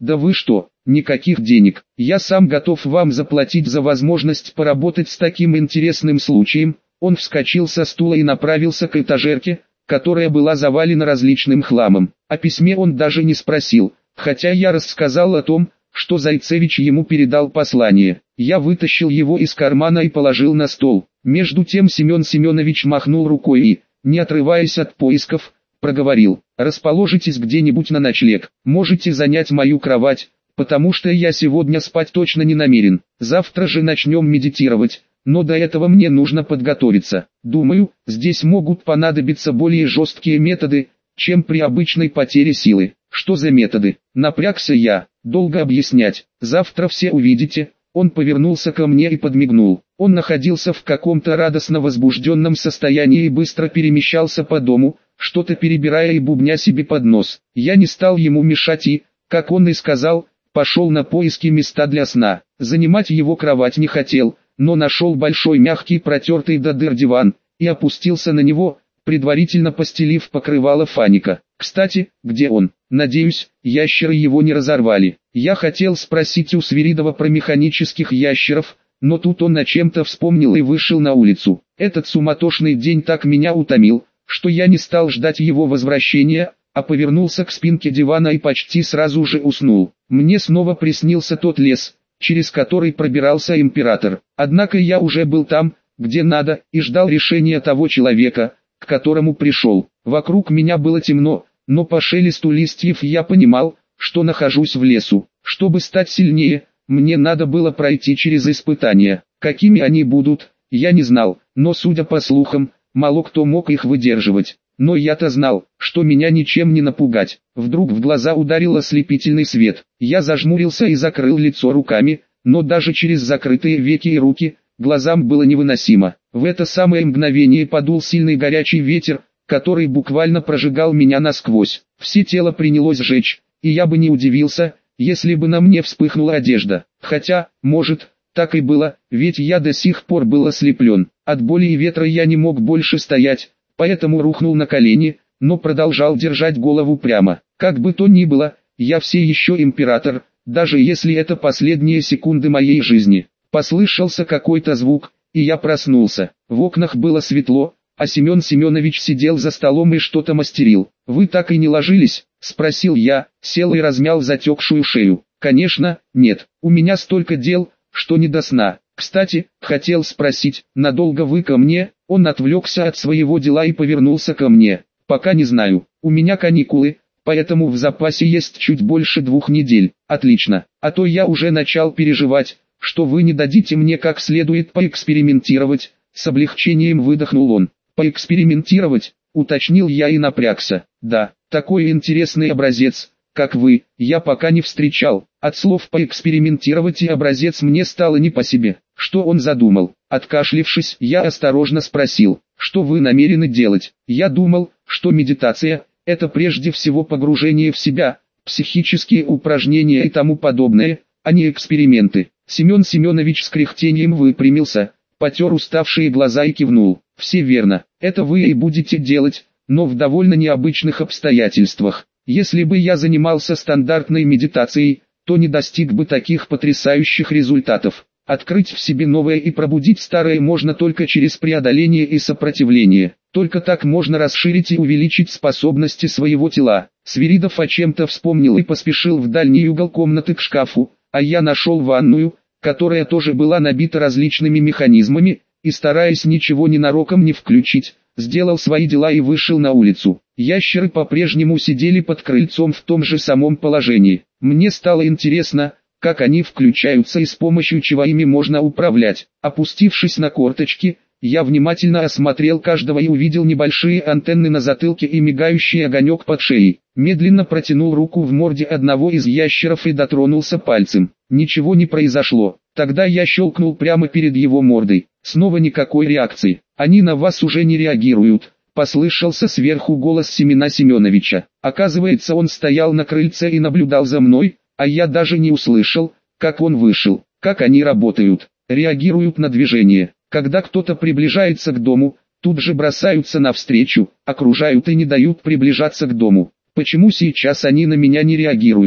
Да вы что, никаких денег. Я сам готов вам заплатить за возможность поработать с таким интересным случаем. Он вскочил со стула и направился к этажерке, которая была завалена различным хламом. О письме он даже не спросил, хотя я рассказал о том, что Зайцевич ему передал послание. Я вытащил его из кармана и положил на стол. Между тем Семен Семенович махнул рукой и, не отрываясь от поисков, проговорил: «Расположитесь где-нибудь на ночлег, можете занять мою кровать, потому что я сегодня спать точно не намерен. Завтра же начнем медитировать, но до этого мне нужно подготовиться. Думаю, здесь могут понадобиться более жесткие методы, чем при обычной потере силы». «Что за методы?» Напрягся я. «Долго объяснять, завтра все увидите». Он повернулся ко мне и подмигнул. Он находился в каком-то радостно возбужденном состоянии и быстро перемещался по дому, что-то перебирая и бубня себе под нос. Я не стал ему мешать и, как он и сказал, пошел на поиски места для сна. Занимать его кровать не хотел, но нашел большой мягкий протертый до дыр диван, и опустился на него, предварительно постелив покрывало фаника. Кстати, где он? Надеюсь, ящеры его не разорвали. Я хотел спросить у Свиридова про механических ящеров, но тут он о чем-то вспомнил и вышел на улицу. Этот суматошный день так меня утомил, что я не стал ждать его возвращения, а повернулся к спинке дивана и почти сразу же уснул. Мне снова приснился тот лес, через который пробирался император. Однако я уже был там, где надо, и ждал решения того человека, к которому пришел. Вокруг меня было темно, но по шелесту листьев я понимал, что нахожусь в лесу. Чтобы стать сильнее, мне надо было пройти через испытания. Какими они будут, я не знал, но судя по слухам, мало кто мог их выдерживать. Но я-то знал, что меня ничем не напугать. Вдруг в глаза ударил ослепительный свет. Я зажмурился и закрыл лицо руками, но даже через закрытые веки и руки, глазам было невыносимо. В это самое мгновение подул сильный горячий ветер, который буквально прожигал меня насквозь. Все тело принялось жечь, и я бы не удивился, если бы на мне вспыхнула одежда. Хотя, может, так и было, ведь я до сих пор был ослеплен. От боли и ветра я не мог больше стоять, поэтому рухнул на колени, но продолжал держать голову прямо. Как бы то ни было, я все еще император, даже если это последние секунды моей жизни. Послышался какой-то звук, и я проснулся. В окнах было светло, а Семен Семенович сидел за столом и что-то мастерил. «Вы так и не ложились?» – спросил я, сел и размял затекшую шею. «Конечно, нет, у меня столько дел, что не до сна. Кстати, хотел спросить, надолго вы ко мне?» Он отвлекся от своего дела и повернулся ко мне. «Пока не знаю, у меня каникулы, поэтому в запасе есть чуть больше 2 недель». «Отлично, а то я уже начал переживать, что вы не дадите мне как следует поэкспериментировать». С облегчением выдохнул он. «Поэкспериментировать?» – уточнил я и напрягся. «Да, такой интересный образец, как вы, я пока не встречал». От слов «поэкспериментировать» и «образец» мне стало не по себе. Что он задумал? Откашлившись, я осторожно спросил: «Что вы намерены делать?» Я думал, что медитация – это прежде всего погружение в себя, психические упражнения и тому подобное, а не эксперименты. Семен Семенович с кряхтением выпрямился, потер уставшие глаза и кивнул. «Все верно, это вы и будете делать, но в довольно необычных обстоятельствах. Если бы я занимался стандартной медитацией, то не достиг бы таких потрясающих результатов. Открыть в себе новое и пробудить старое можно только через преодоление и сопротивление. Только так можно расширить и увеличить способности своего тела». Свиридов о чем-то вспомнил и поспешил в дальний угол комнаты к шкафу, а я нашел ванную, которая тоже была набита различными механизмами, и, стараясь ничего ненароком не включить, сделал свои дела и вышел на улицу. Ящеры по-прежнему сидели под крыльцом в том же самом положении. Мне стало интересно, как они включаются и с помощью чего ими можно управлять. Опустившись на корточки, я внимательно осмотрел каждого и увидел небольшие антенны на затылке и мигающий огонек под шеей. Медленно протянул руку в морде одного из ящеров и дотронулся пальцем. Ничего не произошло. Тогда я щелкнул прямо перед его мордой. Снова никакой реакции. «Они на вас уже не реагируют», — послышался сверху голос Семена Семеновича. Оказывается, он стоял на крыльце и наблюдал за мной, а я даже не услышал, как он вышел. Как они работают? Реагируют на движение. Когда кто-то приближается к дому, тут же бросаются навстречу, окружают и не дают приближаться к дому. Почему сейчас они на меня не реагируют?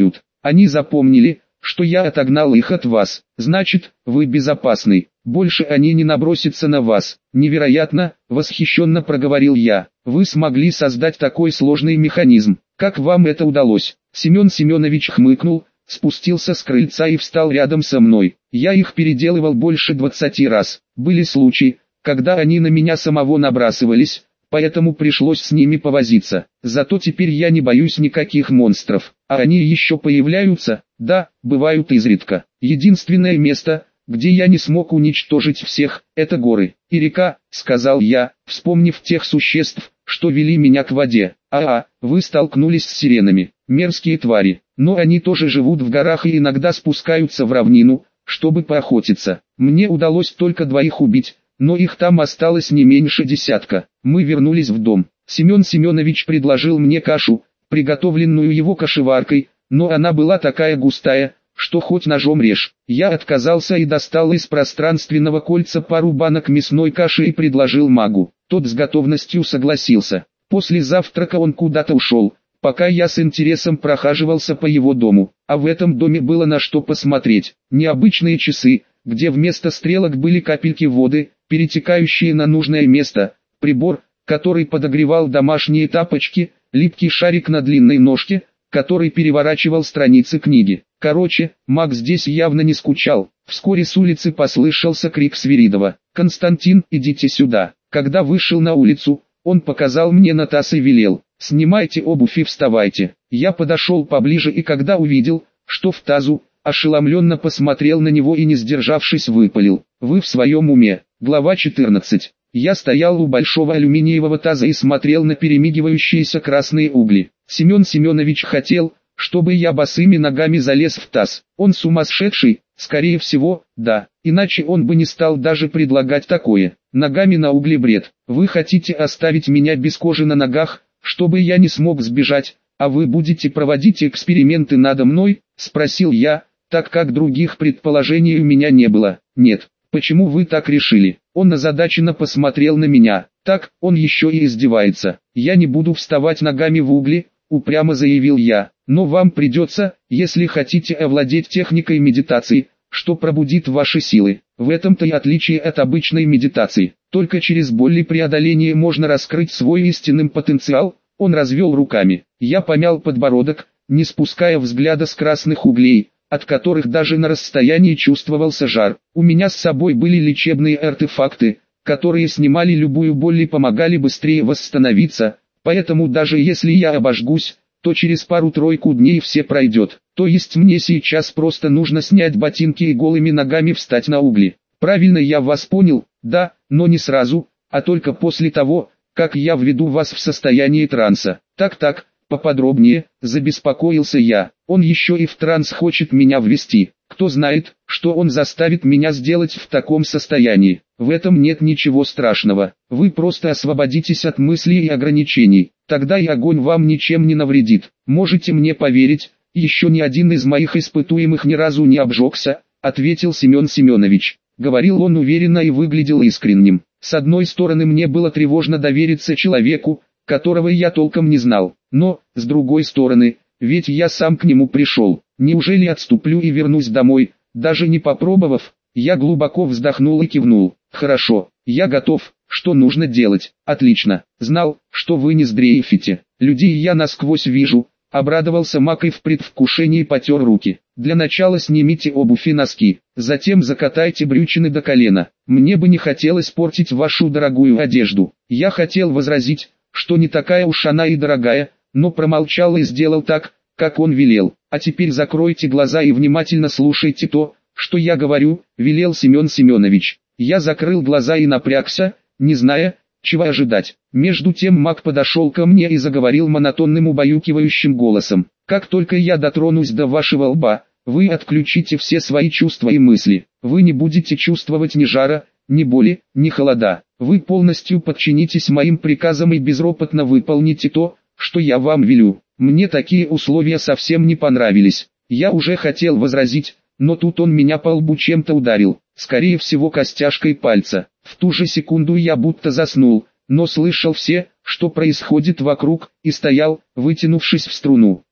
Они запомнили, что я отогнал их от вас. Значит, вы безопасны. Больше они не набросятся на вас. Невероятно, восхищенно проговорил я. Вы смогли создать такой сложный механизм. Как вам это удалось? Семен Семенович хмыкнул, спустился с крыльца и встал рядом со мной. Я их переделывал больше 20 раз. Были случаи, когда они на меня самого набрасывались, поэтому пришлось с ними повозиться. Зато теперь я не боюсь никаких монстров. А они еще появляются? Да, бывают изредка. Единственное место, где я не смог уничтожить всех, это горы. И река, сказал я, вспомнив тех существ, что вели меня к воде. Вы столкнулись с сиренами. Мерзкие твари. Но они тоже живут в горах и иногда спускаются в равнину, чтобы поохотиться. Мне удалось только 2 убить, но их там осталось не меньше 10. Мы вернулись в дом. Семен Семенович предложил мне кашу, приготовленную его кашеваркой, но она была такая густая, что хоть ножом режь. Я отказался и достал из пространственного кольца пару банок мясной каши и предложил магу. Тот с готовностью согласился. После завтрака он куда-то ушел, пока я с интересом прохаживался по его дому. А в этом доме было на что посмотреть. Необычные часы, где вместо стрелок были капельки воды, перетекающие на нужное место, прибор, который подогревал домашние тапочки, липкий шарик на длинной ножке, который переворачивал страницы книги. Короче, маг здесь явно не скучал. Вскоре с улицы послышался крик Свиридова: «Константин, идите сюда!» Когда вышел на улицу, он показал мне на таз и велел: «Снимайте обувь и вставайте». Я подошел поближе и когда увидел, что в тазу, ошеломленно посмотрел на него и не сдержавшись выпалил: «Вы в своем уме?» Глава 14. Я стоял у большого алюминиевого таза и смотрел на перемигивающиеся красные угли. Семен Семенович хотел, чтобы я босыми ногами залез в таз. Он сумасшедший? Скорее всего, да. Иначе он бы не стал даже предлагать такое. Ногами на угли бред. Вы хотите оставить меня без кожи на ногах, чтобы я не смог сбежать, а вы будете проводить эксперименты надо мной? Спросил я, так как других предположений у меня не было. Нет. Почему вы так решили? Он озадаченно посмотрел на меня. Так, он еще и издевается. Я не буду вставать ногами в угли, упрямо заявил я. Но вам придется, если хотите овладеть техникой медитации, что пробудит ваши силы. В этом-то и отличие от обычной медитации. Только через боль и преодоление можно раскрыть свой истинный потенциал. Он развел руками. Я помял подбородок, не спуская взгляда с красных углей, от которых даже на расстоянии чувствовался жар. У меня с собой были лечебные артефакты, которые снимали любую боль и помогали быстрее восстановиться, поэтому даже если я обожгусь, то через пару-тройку дней все пройдет. То есть мне сейчас просто нужно снять ботинки и голыми ногами встать на угли. Правильно я вас понял? Да, но не сразу, а только после того, как я введу вас в состояние транса. Так, поподробнее, забеспокоился я. Он еще и в транс хочет меня ввести. Кто знает, что он заставит меня сделать в таком состоянии. В этом нет ничего страшного. Вы просто освободитесь от мыслей и ограничений. Тогда и огонь вам ничем не навредит. Можете мне поверить, еще ни один из моих испытуемых ни разу не обжегся, ответил Семен Семенович. Говорил он уверенно и выглядел искренним. С одной стороны, мне было тревожно довериться человеку, которого я толком не знал. Но, с другой стороны, ведь я сам к нему пришел. Неужели отступлю и вернусь домой, даже не попробовав? Я глубоко вздохнул и кивнул. Хорошо, я готов. Что нужно делать? Отлично. Знал, что вы не сдрейфите. Людей я насквозь вижу. Обрадовался маг и в предвкушении потер руки. Для начала снимите обувь и носки. Затем закатайте брючины до колена. Мне бы не хотелось портить вашу дорогую одежду. Я хотел возразить, что не такая уж она и дорогая, но промолчал и сделал так, как он велел. А теперь закройте глаза и внимательно слушайте то, что я говорю, велел Семен Семенович. Я закрыл глаза и напрягся, не зная, чего ожидать. Между тем маг подошел ко мне и заговорил монотонным убаюкивающим голосом. Как только я дотронусь до вашего лба, вы отключите все свои чувства и мысли. Вы не будете чувствовать ни жара, ни боли, ни холода. Вы полностью подчинитесь моим приказам и безропотно выполните то, что я вам велю. Мне такие условия совсем не понравились. Я уже хотел возразить, но тут он меня по лбу чем-то ударил, скорее всего костяшкой пальца. В ту же секунду я будто заснул, но слышал все, что происходит вокруг, и стоял, вытянувшись в струну.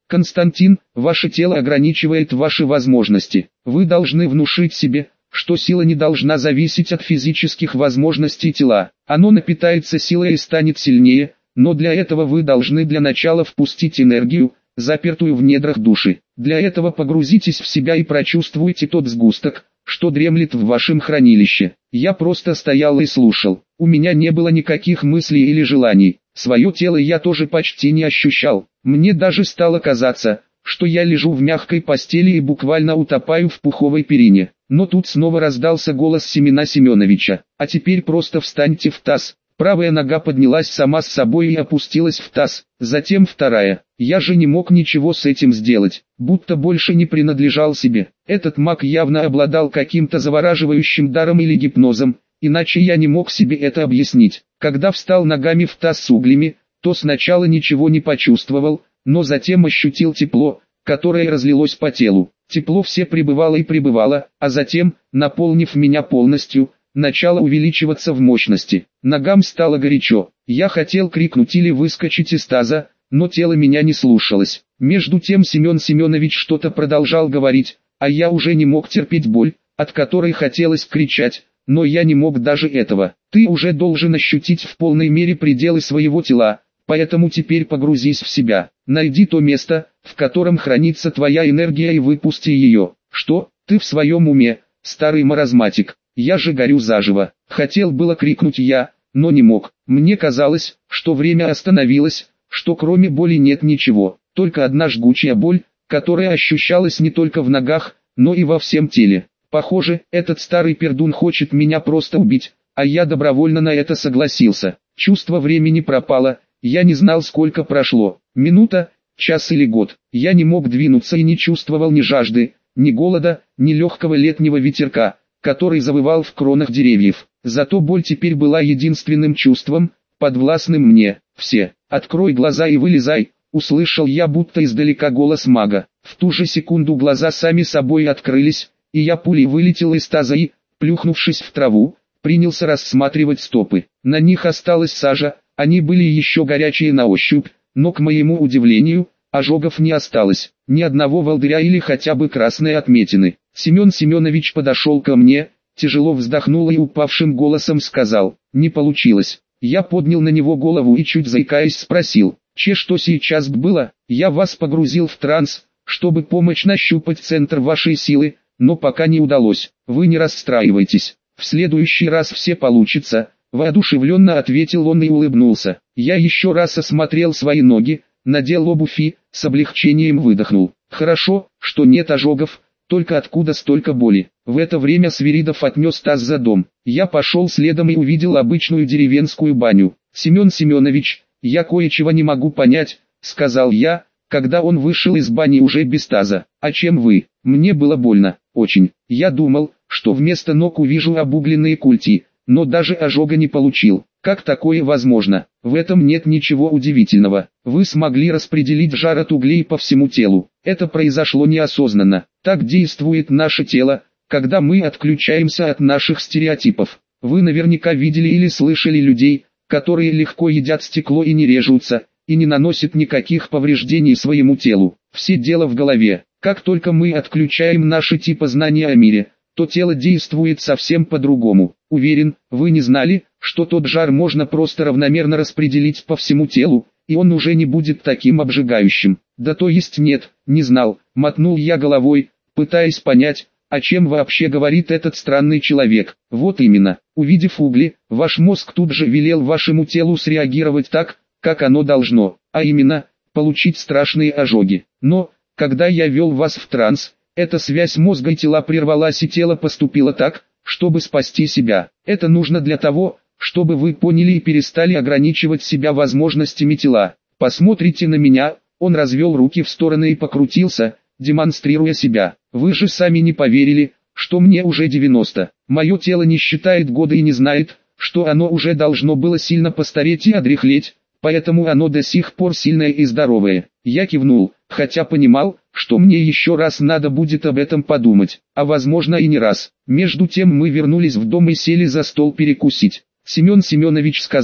Константин, ваше тело ограничивает ваши возможности. Вы должны внушить себе, что сила не должна зависеть от физических возможностей тела. Оно напитается силой и станет сильнее, но для этого вы должны для начала впустить энергию, запертую в недрах души. Для этого погрузитесь в себя и прочувствуйте тот сгусток, что дремлет в вашем хранилище. Я просто стоял и слушал. У меня не было никаких мыслей или желаний. Свое тело я тоже почти не ощущал. Мне даже стало казаться, что я лежу в мягкой постели и буквально утопаю в пуховой перине. Но тут снова раздался голос Семена Семеновича. А теперь просто встаньте в таз. Правая нога поднялась сама с собой и опустилась в таз, затем вторая. Я же не мог ничего с этим сделать, будто больше не принадлежал себе. Этот маг явно обладал каким-то завораживающим даром или гипнозом, иначе я не мог себе это объяснить. Когда встал ногами в таз с углями, то сначала ничего не почувствовал, но затем ощутил тепло, которое разлилось по телу. Тепло все пребывало и пребывало, а затем, наполнив меня полностью, начало увеличиваться в мощности. Ногам стало горячо. Я хотел крикнуть или выскочить из таза, но тело меня не слушалось. Между тем Семен Семенович что-то продолжал говорить, а я уже не мог терпеть боль, от которой хотелось кричать, но я не мог даже этого. Ты уже должен ощутить в полной мере пределы своего тела, поэтому теперь погрузись в себя. Найди то место, в котором хранится твоя энергия, и выпусти ее. Что, ты в своем уме, старый маразматик? Я же горю заживо. Хотел было крикнуть я, но не мог. Мне казалось, что время остановилось, что кроме боли нет ничего. Только одна жгучая боль, которая ощущалась не только в ногах, но и во всем теле. Похоже, этот старый пердун хочет меня просто убить, а я добровольно на это согласился. Чувство времени пропало, я не знал, сколько прошло. Минута, час или год. Я не мог двинуться и не чувствовал ни жажды, ни голода, ни легкого летнего ветерка, который завывал в кронах деревьев. Зато боль теперь была единственным чувством, подвластным мне. «Все, открой глаза и вылезай», — услышал я будто издалека голос мага. В ту же секунду глаза сами собой открылись, и я пулей вылетел из таза и, плюхнувшись в траву, принялся рассматривать стопы. На них осталась сажа, они были еще горячие на ощупь, но, к моему удивлению, ожогов не осталось, ни одного волдыря или хотя бы красной отметины. Семен Семенович подошел ко мне, тяжело вздохнул и упавшим голосом сказал: «Не получилось». Я поднял на него голову и чуть заикаясь спросил: что сейчас было? Я вас погрузил в транс, чтобы помочь нащупать центр вашей силы, но пока не удалось. Вы не расстраивайтесь, в следующий раз все получится», воодушевленно ответил он и улыбнулся. Я еще раз осмотрел свои ноги, надел обувь и, с облегчением выдохнул. Хорошо, что нет ожогов, только откуда столько боли. В это время Свиридов отнес таз за дом. Я пошел следом и увидел обычную деревенскую баню. «Семен Семенович, я кое-чего не могу понять», — сказал я, когда он вышел из бани уже без таза. «А чем вы?» Мне было больно, очень. Я думал, что вместо ног увижу обугленные культи, но даже ожога не получил. Как такое возможно? В этом нет ничего удивительного. Вы смогли распределить жар от углей по всему телу. Это произошло неосознанно. Так действует наше тело, когда мы отключаемся от наших стереотипов. Вы наверняка видели или слышали людей, которые легко едят стекло и не режутся, и не наносят никаких повреждений своему телу. Все дело в голове. Как только мы отключаем наши типы знания о мире, то тело действует совсем по-другому. Уверен, вы не знали, что тот жар можно просто равномерно распределить по всему телу, и он уже не будет таким обжигающим. Да то есть нет, не знал, мотнул я головой, пытаясь понять, о чем вообще говорит этот странный человек. Вот именно, увидев угли, ваш мозг тут же велел вашему телу среагировать так, как оно должно, а именно, получить страшные ожоги. Но, когда я вел вас в транс, эта связь мозга и тела прервалась и тело поступило так, чтобы спасти себя. Это нужно для того, чтобы вы поняли и перестали ограничивать себя возможностями тела. Посмотрите на меня. Он развел руки в стороны и покрутился, демонстрируя себя. Вы же сами не поверили, что мне уже 90. Мое тело не считает годы и не знает, что оно уже должно было сильно постареть и одряхлеть, поэтому оно до сих пор сильное и здоровое. Я кивнул, хотя понимал, что мне еще раз надо будет об этом подумать, а возможно и не раз. Между тем мы вернулись в дом и сели за стол перекусить. Семен Семенович сказал,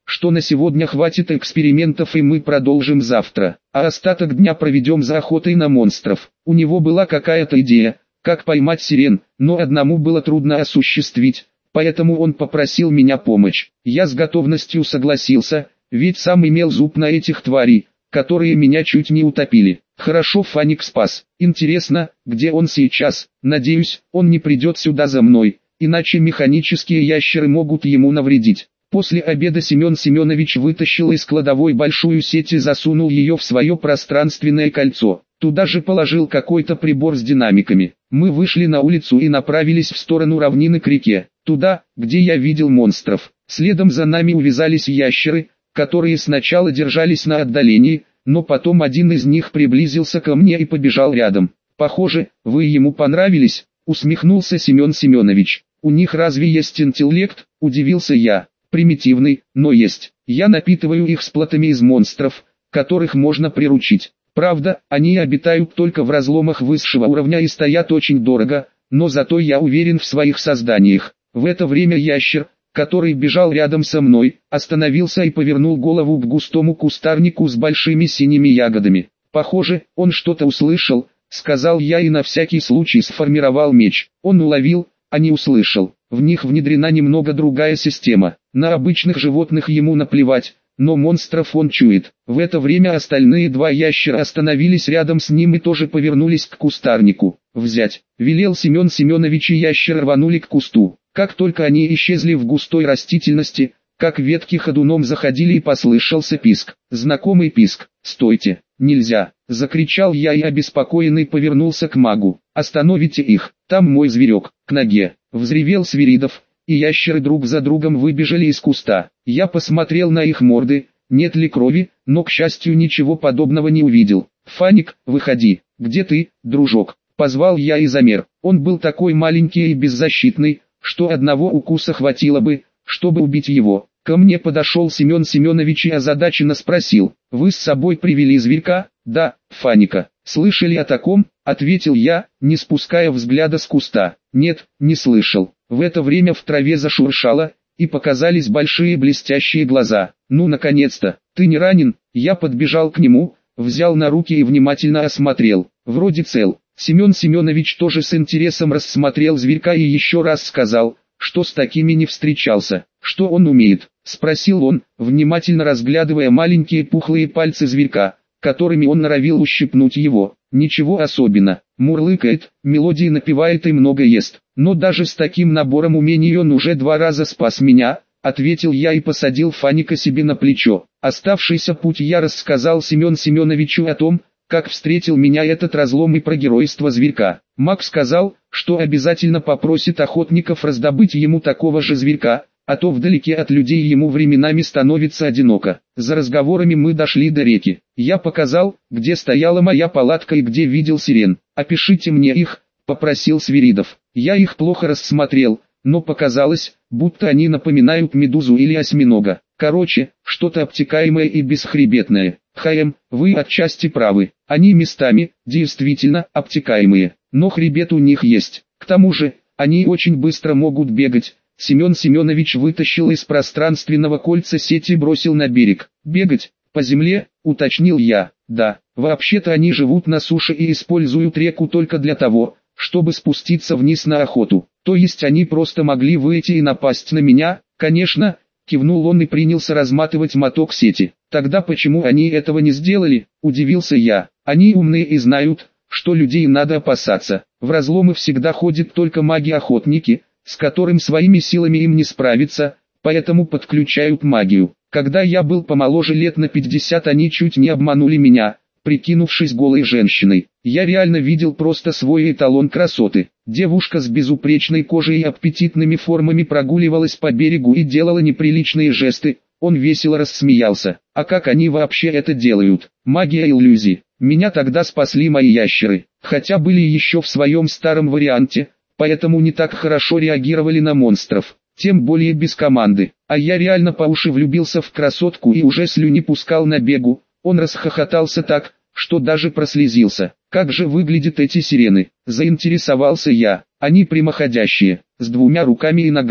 что на сегодня хватит экспериментов и мы продолжим завтра, а остаток дня проведем за охотой на монстров. У него была какая-то идея, как поймать сирен, но одному было трудно осуществить, поэтому он попросил меня помочь. Я с готовностью согласился, ведь сам имел зуб на этих тварей, которые меня чуть не утопили. Хорошо, Фаник спас. Интересно, где он сейчас? Надеюсь, он не придет сюда за мной, иначе механические ящеры могут ему навредить. После обеда Семен Семенович вытащил из кладовой большую сеть и засунул ее в свое пространственное кольцо. Туда же положил какой-то прибор с динамиками. Мы вышли на улицу и направились в сторону равнины к реке, туда, где я видел монстров. Следом за нами увязались ящеры, которые сначала держались на отдалении, но потом один из них приблизился ко мне и побежал рядом. «Похоже, вы ему понравились», — усмехнулся Семен Семенович. «У них разве есть интеллект?» — удивился я. «Примитивный, но есть. Я напитываю их сплатами из монстров, которых можно приручить. Правда, они обитают только в разломах высшего уровня и стоят очень дорого, но зато я уверен в своих созданиях». В это время ящер, который бежал рядом со мной, остановился и повернул голову к густому кустарнику с большими синими ягодами. «Похоже, он что-то услышал», — сказал я и на всякий случай сформировал меч. Он уловил, а не услышал. В них внедрена немного другая система. На обычных животных ему наплевать, но монстров он чует. В это время остальные два ящера остановились рядом с ним и тоже повернулись к кустарнику. «Взять!» — велел Семен Семенович, и ящеры рванули к кусту. Как только они исчезли в густой растительности, как ветки ходуном заходили и послышался писк. Знакомый писк. «Стойте! Нельзя!» — закричал я и обеспокоенный повернулся к магу. «Остановите их! Там мой зверек!» «К ноге!» — взревел Свиридов, и ящеры друг за другом выбежали из куста. Я посмотрел на их морды, нет ли крови, но к счастью ничего подобного не увидел. «Фаник, выходи! Где ты, дружок?» — позвал я и замер. Он был такой маленький и беззащитный, что одного укуса хватило бы, чтобы убить его. Ко мне подошел Семен Семенович и озадаченно спросил: «Вы с собой привели зверька?» «Да, Фаника». «Слышали о таком?» — ответил я, не спуская взгляда с куста. «Нет, не слышал». В это время в траве зашуршало, и показались большие блестящие глаза. «Ну, наконец-то! Ты не ранен?» Я подбежал к нему, взял на руки и внимательно осмотрел. «Вроде цел». Семен Семенович тоже с интересом рассмотрел зверька и еще раз сказал, что с такими не встречался. «Что он умеет?» — спросил он, внимательно разглядывая маленькие пухлые пальцы зверька, которыми он норовил ущипнуть его. «Ничего особенно. Мурлыкает, мелодии напевает и много ест. Но даже с таким набором умений он уже 2 раза спас меня», — ответил я и посадил Фаника себе на плечо. Оставшийся путь я рассказал Семен Семеновичу о том, как встретил меня этот разлом и про геройство зверька. Маг сказал, что обязательно попросит охотников раздобыть ему такого же зверька, а то вдалеке от людей ему временами становится одиноко. За разговорами мы дошли до реки. Я показал, где стояла моя палатка и где видел сирен. «Опишите мне их», — попросил Свиридов. Я их плохо рассмотрел, но показалось, будто они напоминают медузу или осьминога. Короче, что-то обтекаемое и бесхребетное. Вы отчасти правы. Они местами, действительно, обтекаемые, но хребет у них есть. К тому же, они очень быстро могут бегать. Семен Семенович вытащил из пространственного кольца сеть и бросил на берег. «Бегать? По земле?» — уточнил я. «Да, вообще-то они живут на суше и используют реку только для того, чтобы спуститься вниз на охоту. То есть они просто могли выйти и напасть на меня?» «Конечно», — кивнул он и принялся разматывать моток сети. «Тогда почему они этого не сделали?» — удивился я. «Они умные и знают, что людей надо опасаться. В разломы всегда ходят только маги-охотники, с которым своими силами им не справиться, поэтому подключают магию. Когда я был помоложе лет на 50, они чуть не обманули меня, прикинувшись голой женщиной. Я реально видел просто свой эталон красоты. Девушка с безупречной кожей и аппетитными формами прогуливалась по берегу и делала неприличные жесты. Он весело рассмеялся. А как они вообще это делают? Магия иллюзий. Меня тогда спасли мои ящеры, хотя были еще в своем старом варианте, поэтому не так хорошо реагировали на монстров, тем более без команды. А я реально по уши влюбился в красотку и уже слюни пускал на бегу. Он расхохотался так, что даже прослезился. «Как же выглядят эти сирены?» — заинтересовался я. «Они прямоходящие, с 2 руками и ногами.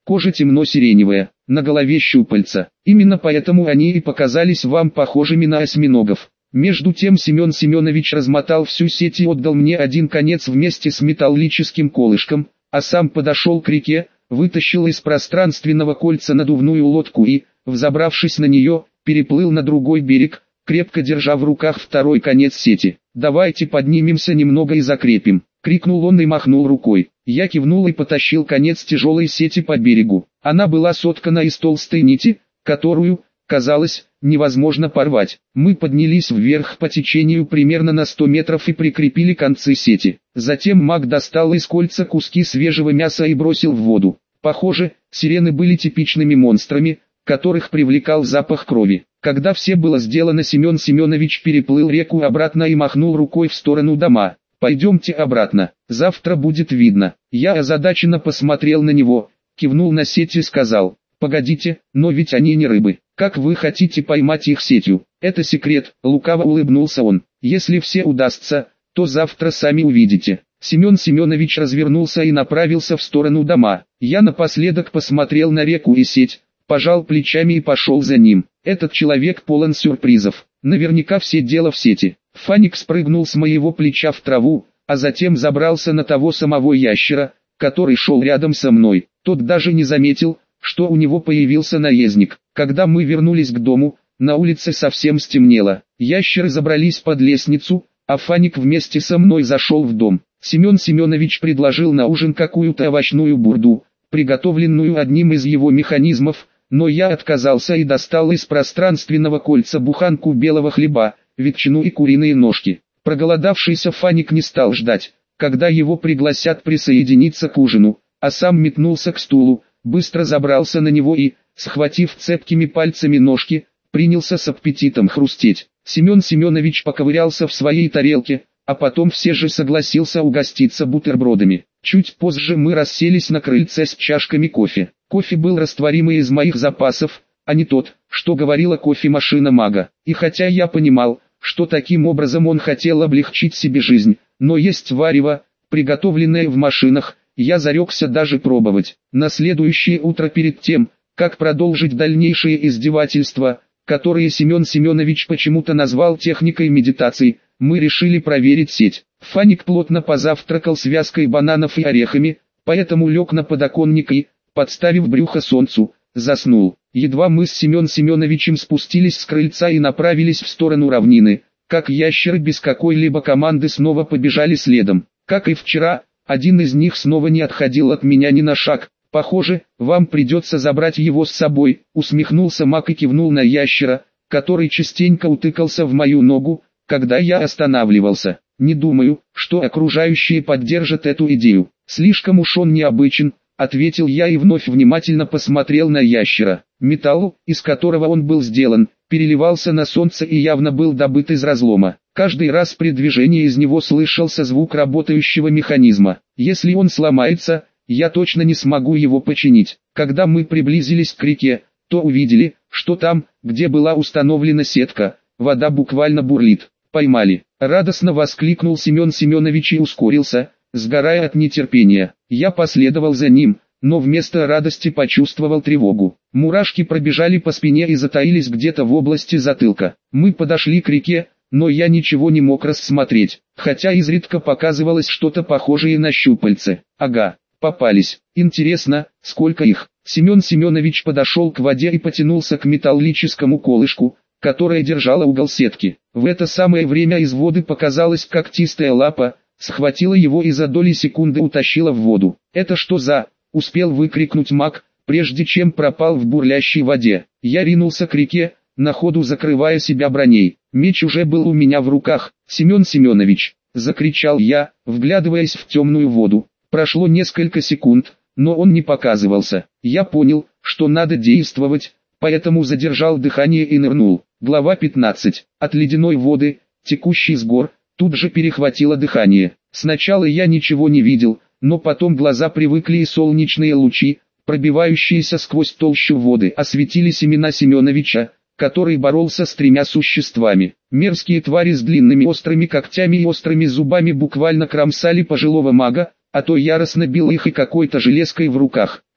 Кожа темно-сиреневая, на голове щупальца. Именно поэтому они и показались вам похожими на осьминогов. Между тем Семен Семенович размотал всю сеть и отдал мне один конец вместе с металлическим колышком, а сам подошел к реке, вытащил из пространственного кольца надувную лодку и, взобравшись на нее, переплыл на другой берег, крепко держа в руках второй конец сети. «Давайте поднимемся немного и закрепим», — крикнул он и махнул рукой. Я кивнул и потащил конец тяжелой сети по берегу. Она была соткана из толстой нити, которую, казалось, невозможно порвать. Мы поднялись вверх по течению примерно на 100 метров и прикрепили концы сети. Затем маг достал из кольца куски свежего мяса и бросил в воду. Похоже, сирены были типичными монстрами, которых привлекал запах крови. Когда все было сделано, Семен Семенович переплыл реку обратно и махнул рукой в сторону дома. «Пойдемте обратно, завтра будет видно». Я озадаченно посмотрел на него, кивнул на сеть и сказал: «Погодите, но ведь они не рыбы. Как вы хотите поймать их сетью? Это секрет», — лукаво улыбнулся он. «Если все удастся, то завтра сами увидите». Семен Семенович развернулся и направился в сторону дома. Я напоследок посмотрел на реку и сеть, пожал плечами и пошел за ним. Этот человек полон сюрпризов. Наверняка все дело в сети. Фаник спрыгнул с моего плеча в траву, а затем забрался на того самого ящера, который шел рядом со мной. Тот даже не заметил, что у него появился наездник. Когда мы вернулись к дому, на улице совсем стемнело. Ящеры забрались под лестницу, а Фаник вместе со мной зашел в дом. Семен Семенович предложил на ужин какую-то овощную бурду, приготовленную одним из его механизмов, но я отказался и достал из пространственного кольца буханку белого хлеба, ветчину и куриные ножки. Проголодавшийся Фаник не стал ждать, когда его пригласят присоединиться к ужину, а сам метнулся к стулу, быстро забрался на него и, схватив цепкими пальцами ножки, принялся с аппетитом хрустеть. Семен Семенович поковырялся в своей тарелке, а потом все же согласился угоститься бутербродами. Чуть позже мы расселись на крыльце с чашками кофе. Кофе был растворимый из моих запасов, а не тот, что говорила кофемашина мага. И хотя я понимал, что таким образом он хотел облегчить себе жизнь, но есть варево, приготовленное в машинах, я зарекся даже пробовать. На следующее утро перед тем, как продолжить дальнейшие издевательства, которые Семен Семенович почему-то назвал техникой медитации, мы решили проверить сеть. Фаник плотно позавтракал связкой бананов и орехами, поэтому лег на подоконник и, подставив брюхо солнцу, заснул. Едва мы с Семен Семеновичем спустились с крыльца и направились в сторону равнины, как ящеры без какой-либо команды снова побежали следом. Как и вчера, один из них снова не отходил от меня ни на шаг. «Похоже, вам придется забрать его с собой», — усмехнулся маг и кивнул на ящера, который частенько утыкался в мою ногу, когда я останавливался. «Не думаю, что окружающие поддержат эту идею. Слишком уж он необычен», — ответил я и вновь внимательно посмотрел на ящера. Металл, из которого он был сделан, переливался на солнце и явно был добыт из разлома. Каждый раз при движении из него слышался звук работающего механизма. Если он сломается, я точно не смогу его починить. Когда мы приблизились к реке, то увидели, что там, где была установлена сетка, вода буквально бурлит. «Поймали!» — радостно воскликнул Семен Семенович и ускорился, сгорая от нетерпения. Я последовал за ним, но вместо радости почувствовал тревогу. Мурашки пробежали по спине и затаились где-то в области затылка. Мы подошли к реке, но я ничего не мог рассмотреть, хотя изредка показывалось что-то похожее на щупальце. Ага, попались. Интересно, сколько их? Семен Семенович подошел к воде и потянулся к металлическому колышку, которая держала угол сетки. В это самое время из воды показалась когтистая лапа, схватила его и за доли секунды утащила в воду. «Это что за...» — успел выкрикнуть маг, прежде чем пропал в бурлящей воде. Я ринулся к реке, на ходу закрывая себя броней. Меч уже был у меня в руках. «Семен Семенович!» — закричал я, вглядываясь в темную воду. Прошло несколько секунд, но он не показывался. Я понял, что надо действовать, поэтому задержал дыхание и нырнул. Глава 15. От ледяной воды, текущей с гор, тут же перехватило дыхание. Сначала я ничего не видел, но потом глаза привыкли и солнечные лучи, пробивающиеся сквозь толщу воды, осветили Семена Семеновича, который боролся с тремя существами. Мерзкие твари с длинными острыми когтями и острыми зубами буквально кромсали пожилого мага, а то яростно бил их и какой-то железкой в руках.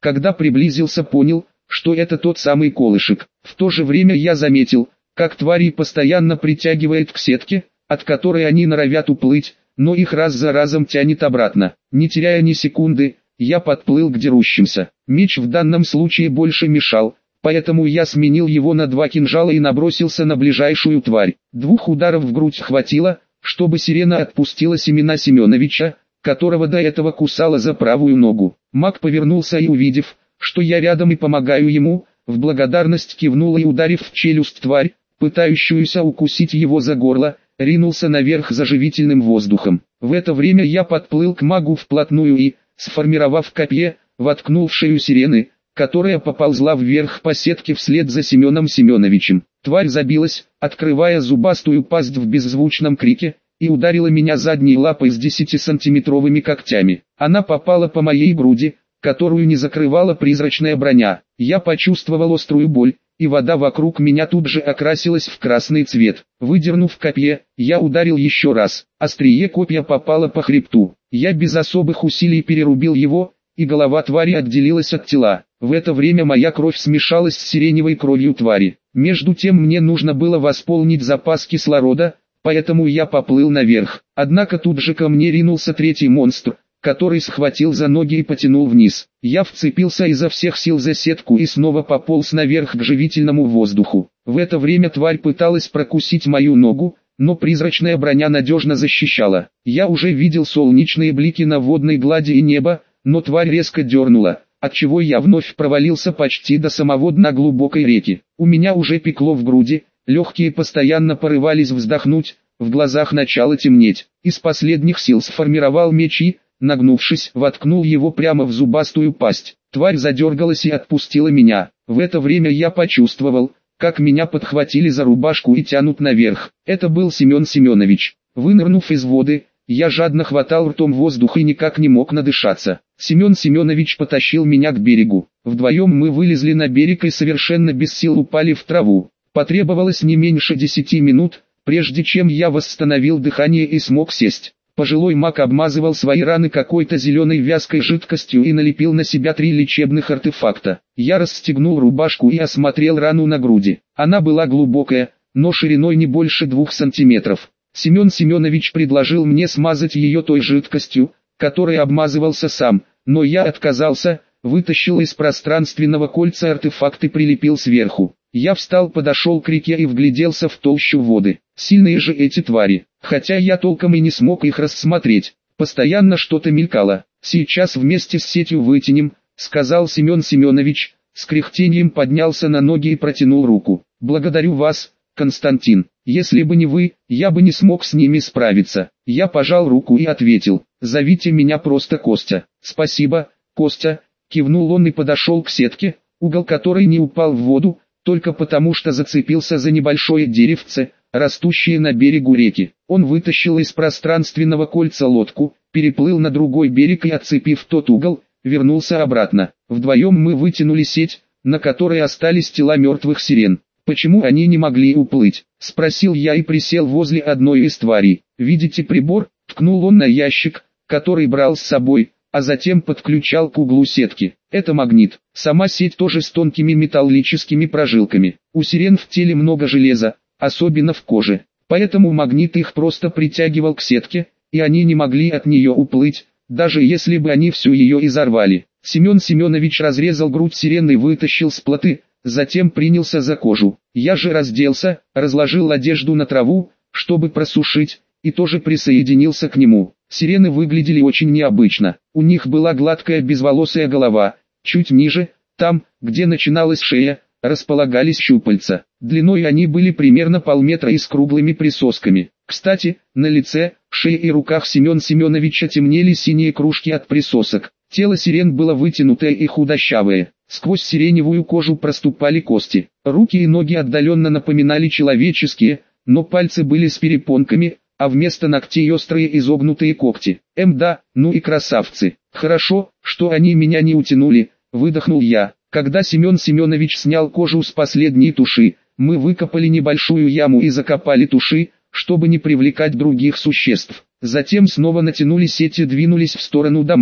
Когда приблизился, понял, что это тот самый колышек. В то же время я заметил, как твари постоянно притягивает к сетке, от которой они норовят уплыть, но их раз за разом тянет обратно. Не теряя ни секунды, я подплыл к дерущимся. Меч в данном случае больше мешал, поэтому я сменил его на 2 кинжала и набросился на ближайшую тварь. 2 ударов в грудь хватило, чтобы сирена отпустила Семена Семеновича, которого до этого кусала за правую ногу. Маг повернулся и, увидев, что я рядом и помогаю ему, в благодарность кивнул и, ударив в челюсть тварь, пытающуюся укусить его за горло, ринулся наверх за живительным воздухом. В это время я подплыл к магу вплотную и, сформировав копье, воткнул в шею сирены, которая поползла вверх по сетке вслед за Семеном Семеновичем. Тварь забилась, открывая зубастую пасть в беззвучном крике, и ударила меня задней лапой с 10-сантиметровыми когтями. Она попала по моей груди, которую не закрывала призрачная броня. Я почувствовал острую боль, и вода вокруг меня тут же окрасилась в красный цвет. Выдернув копье, я ударил еще раз. Острие копья попало по хребту. Я без особых усилий перерубил его, и голова твари отделилась от тела. В это время моя кровь смешалась с сиреневой кровью твари. Между тем мне нужно было восполнить запас кислорода, поэтому я поплыл наверх. Однако тут же ко мне ринулся третий монстр, который схватил за ноги и потянул вниз. Я вцепился изо всех сил за сетку и снова пополз наверх к живительному воздуху. В это время тварь пыталась прокусить мою ногу, но призрачная броня надежно защищала. Я уже видел солнечные блики на водной глади и небо, но тварь резко дернула, отчего я вновь провалился почти до самого дна глубокой реки. У меня уже пекло в груди, легкие постоянно порывались вздохнуть, в глазах начало темнеть. Из последних сил сформировал меч и, нагнувшись, воткнул его прямо в зубастую пасть. Тварь задергалась и отпустила меня. В это время я почувствовал, как меня подхватили за рубашку и тянут наверх. Это был Семен Семенович. Вынырнув из воды, я жадно хватал ртом воздух и никак не мог надышаться. Семен Семенович потащил меня к берегу. Вдвоем мы вылезли на берег и совершенно без сил упали в траву. Потребовалось не меньше 10 минут, прежде чем я восстановил дыхание и смог сесть. Пожилой маг обмазывал свои раны какой-то зеленой вязкой жидкостью и налепил на себя 3 лечебных артефакта. Я расстегнул рубашку и осмотрел рану на груди. Она была глубокая, но шириной не больше 2 сантиметров. Семен Семенович предложил мне смазать ее той жидкостью, которой обмазывался сам, но я отказался, вытащил из пространственного кольца артефакт и прилепил сверху. Я встал, подошел к реке и вгляделся в толщу воды. Сильные же эти твари, хотя я толком и не смог их рассмотреть. Постоянно что-то мелькало. «Сейчас вместе с сетью вытянем», — сказал Семен Семенович, с кряхтением поднялся на ноги и протянул руку. «Благодарю вас, Константин. Если бы не вы, я бы не смог с ними справиться». Я пожал руку и ответил: «Зовите меня просто Костя». «Спасибо, Костя», — кивнул он и подошел к сетке, угол которой не упал в воду, только потому что зацепился за небольшое деревце, растущее на берегу реки. Он вытащил из пространственного кольца лодку, переплыл на другой берег и, отцепив тот угол, вернулся обратно. Вдвоем мы вытянули сеть, на которой остались тела мертвых сирен. «Почему они не могли уплыть?» — спросил я и присел возле одной из тварей. «Видите прибор?» — ткнул он на ящик, который брал с собой, а затем подключал к углу сетки. «Это магнит. Сама сеть тоже с тонкими металлическими прожилками. У сирен в теле много железа, особенно в коже. Поэтому магнит их просто притягивал к сетке, и они не могли от нее уплыть, даже если бы они всю ее изорвали». Семен Семенович разрезал грудь сирены и вытащил с плоты, затем принялся за кожу. Я же разделся, разложил одежду на траву, чтобы просушить, и тоже присоединился к нему. Сирены выглядели очень необычно. У них была гладкая безволосая голова, чуть ниже, там, где начиналась шея, располагались щупальца. Длиной они были примерно полметра и с круглыми присосками. Кстати, на лице, шее и руках Семен Семеновича темнели синие кружки от присосок. Тело сирен было вытянутое и худощавое. Сквозь сиреневую кожу проступали кости. Руки и ноги отдаленно напоминали человеческие, но пальцы были с перепонками, а вместо ногтей острые изогнутые когти. Да, ну и красавцы. Хорошо, что они меня не утянули, выдохнул я. Когда Семен Семенович снял кожу с последней туши, мы выкопали небольшую яму и закопали туши, чтобы не привлекать других существ. Затем снова натянули сеть и двинулись в сторону дома.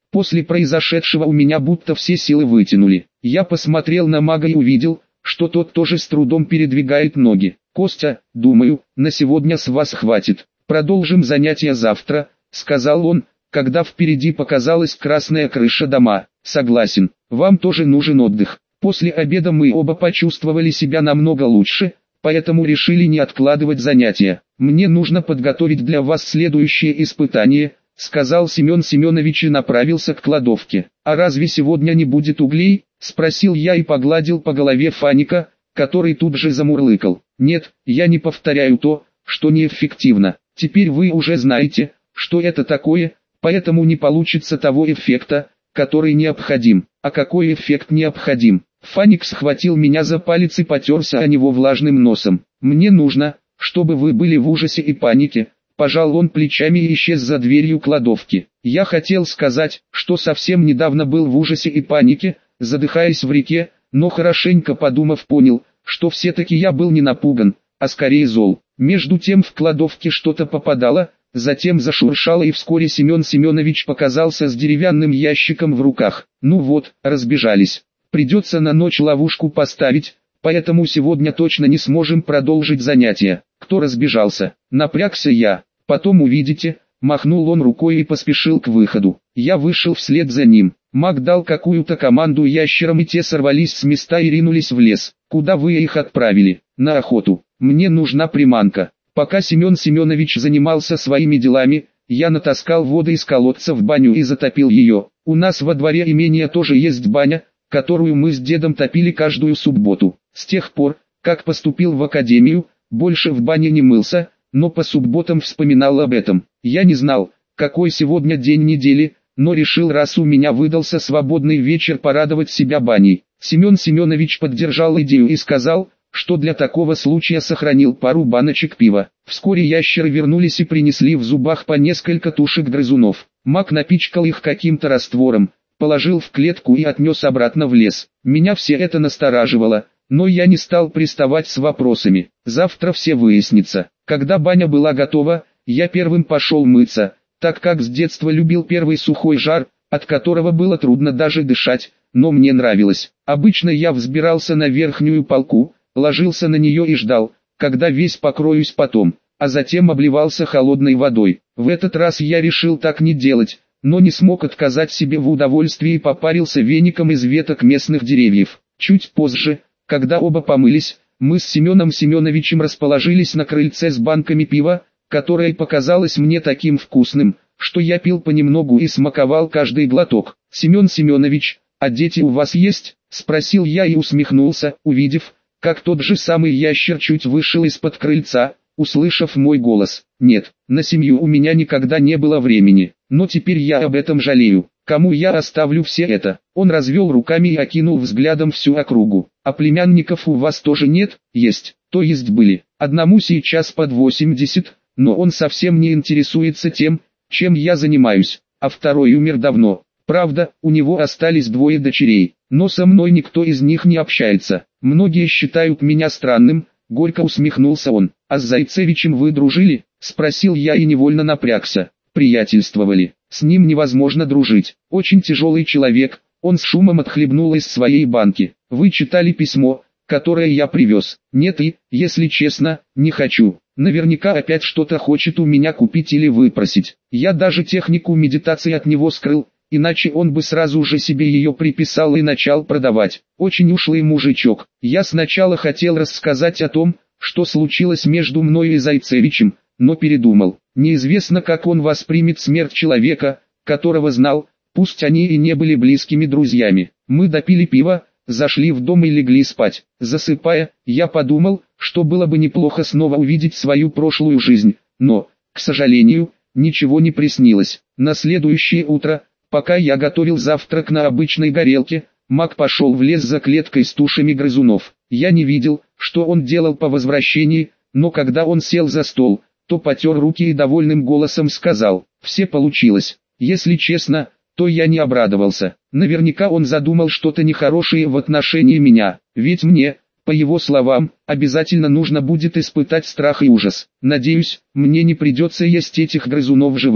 После произошедшего у меня будто все силы вытянули. Я посмотрел на мага и увидел, что тот тоже с трудом передвигает ноги. «Костя, думаю, на сегодня с вас хватит. Продолжим занятия завтра», — сказал он, когда впереди показалась красная крыша дома. «Согласен, вам тоже нужен отдых». После обеда мы оба почувствовали себя намного лучше, поэтому решили не откладывать занятия. «Мне нужно подготовить для вас следующее испытание», — сказал Семен Семенович и направился к кладовке. «А разве сегодня не будет углей?» — спросил я и погладил по голове Фаника, который тут же замурлыкал. «Нет, я не повторяю то, что неэффективно. Теперь вы уже знаете, что это такое, поэтому не получится того эффекта, который необходим». «А какой эффект необходим?» Фаник схватил меня за палец и потерся о него влажным носом. «Мне нужно, чтобы вы были в ужасе и панике». Пожал он плечами и исчез за дверью кладовки. Я хотел сказать, что совсем недавно был в ужасе и панике, задыхаясь в реке, но хорошенько подумав понял, что все-таки я был не напуган, а скорее зол. Между тем в кладовке что-то попадало, затем зашуршало и вскоре Семен Семенович показался с деревянным ящиком в руках. «Ну вот, разбежались. Придется на ночь ловушку поставить, поэтому сегодня точно не сможем продолжить занятия». «Кто разбежался?» Напрягся я. «Потом увидите», махнул он рукой и поспешил к выходу. Я вышел вслед за ним. Маг дал какую-то команду ящерам и те сорвались с места и ринулись в лес. «Куда вы их отправили?» «На охоту. Мне нужна приманка». Пока Семен Семенович занимался своими делами, я натаскал воды из колодца в баню и затопил ее. У нас во дворе имения тоже есть баня, которую мы с дедом топили каждую субботу. С тех пор, как поступил в академию, больше в бане не мылся, но по субботам вспоминал об этом. Я не знал, какой сегодня день недели, но решил, раз у меня выдался свободный вечер, порадовать себя баней. Семен Семенович поддержал идею и сказал, что для такого случая сохранил пару баночек пива. Вскоре ящеры вернулись и принесли в зубах по несколько тушек грызунов. Маг напичкал их каким-то раствором, положил в клетку и отнес обратно в лес. Меня все это настораживало, но я не стал приставать с вопросами. Завтра все выяснится. Когда баня была готова, я первым пошел мыться, так как с детства любил первый сухой жар, от которого было трудно даже дышать, но мне нравилось. Обычно я взбирался на верхнюю полку, ложился на нее и ждал, когда весь покроюсь потом, а затем обливался холодной водой. В этот раз я решил так не делать, но не смог отказать себе в удовольствии и попарился веником из веток местных деревьев. Чуть позже, когда оба помылись, мы с Семеном Семеновичем расположились на крыльце с банками пива, которое показалось мне таким вкусным, что я пил понемногу и смаковал каждый глоток. «Семен Семенович, а дети у вас есть?» – спросил я и усмехнулся, увидев, как тот же самый ящер чуть вышел из-под крыльца, услышав мой голос. «Нет, на семью у меня никогда не было времени, но теперь я об этом жалею. Кому я оставлю все это?» Он развел руками и окинул взглядом всю округу. «А племянников у вас тоже нет?» «Есть, то есть были. Одному сейчас под 80, но он совсем не интересуется тем, чем я занимаюсь, а второй умер давно. Правда, у него остались 2 дочерей, но со мной никто из них не общается. Многие считают меня странным», — горько усмехнулся он. «А с Зайцевичем вы дружили?» — спросил я и невольно напрягся. «Приятельствовали. С ним невозможно дружить. Очень тяжелый человек». Он с шумом отхлебнул из своей банки. «Вы читали письмо, которое я привез?» «Нет и, если честно, не хочу. Наверняка опять что-то хочет у меня купить или выпросить. Я даже технику медитации от него скрыл, иначе он бы сразу же себе ее приписал и начал продавать. Очень ушлый мужичок. Я сначала хотел рассказать о том, что случилось между мной и Зайцевичем, но передумал. Неизвестно, как он воспримет смерть человека, которого знал, пусть они и не были близкими друзьями. Мы допили пиво, зашли в дом и легли спать. Засыпая, я подумал, что было бы неплохо снова увидеть свою прошлую жизнь, но, к сожалению, ничего не приснилось. На следующее утро, пока я готовил завтрак на обычной горелке, Маг пошел в лес за клеткой с тушами грызунов. Я не видел, что он делал по возвращении, но когда он сел за стол, то потер руки и довольным голосом сказал: «Все получилось». Если честно, то я не обрадовался. Наверняка он задумал что-то нехорошее в отношении меня, ведь мне, по его словам, обязательно нужно будет испытать страх и ужас. Надеюсь, мне не придется есть этих грызунов живыми.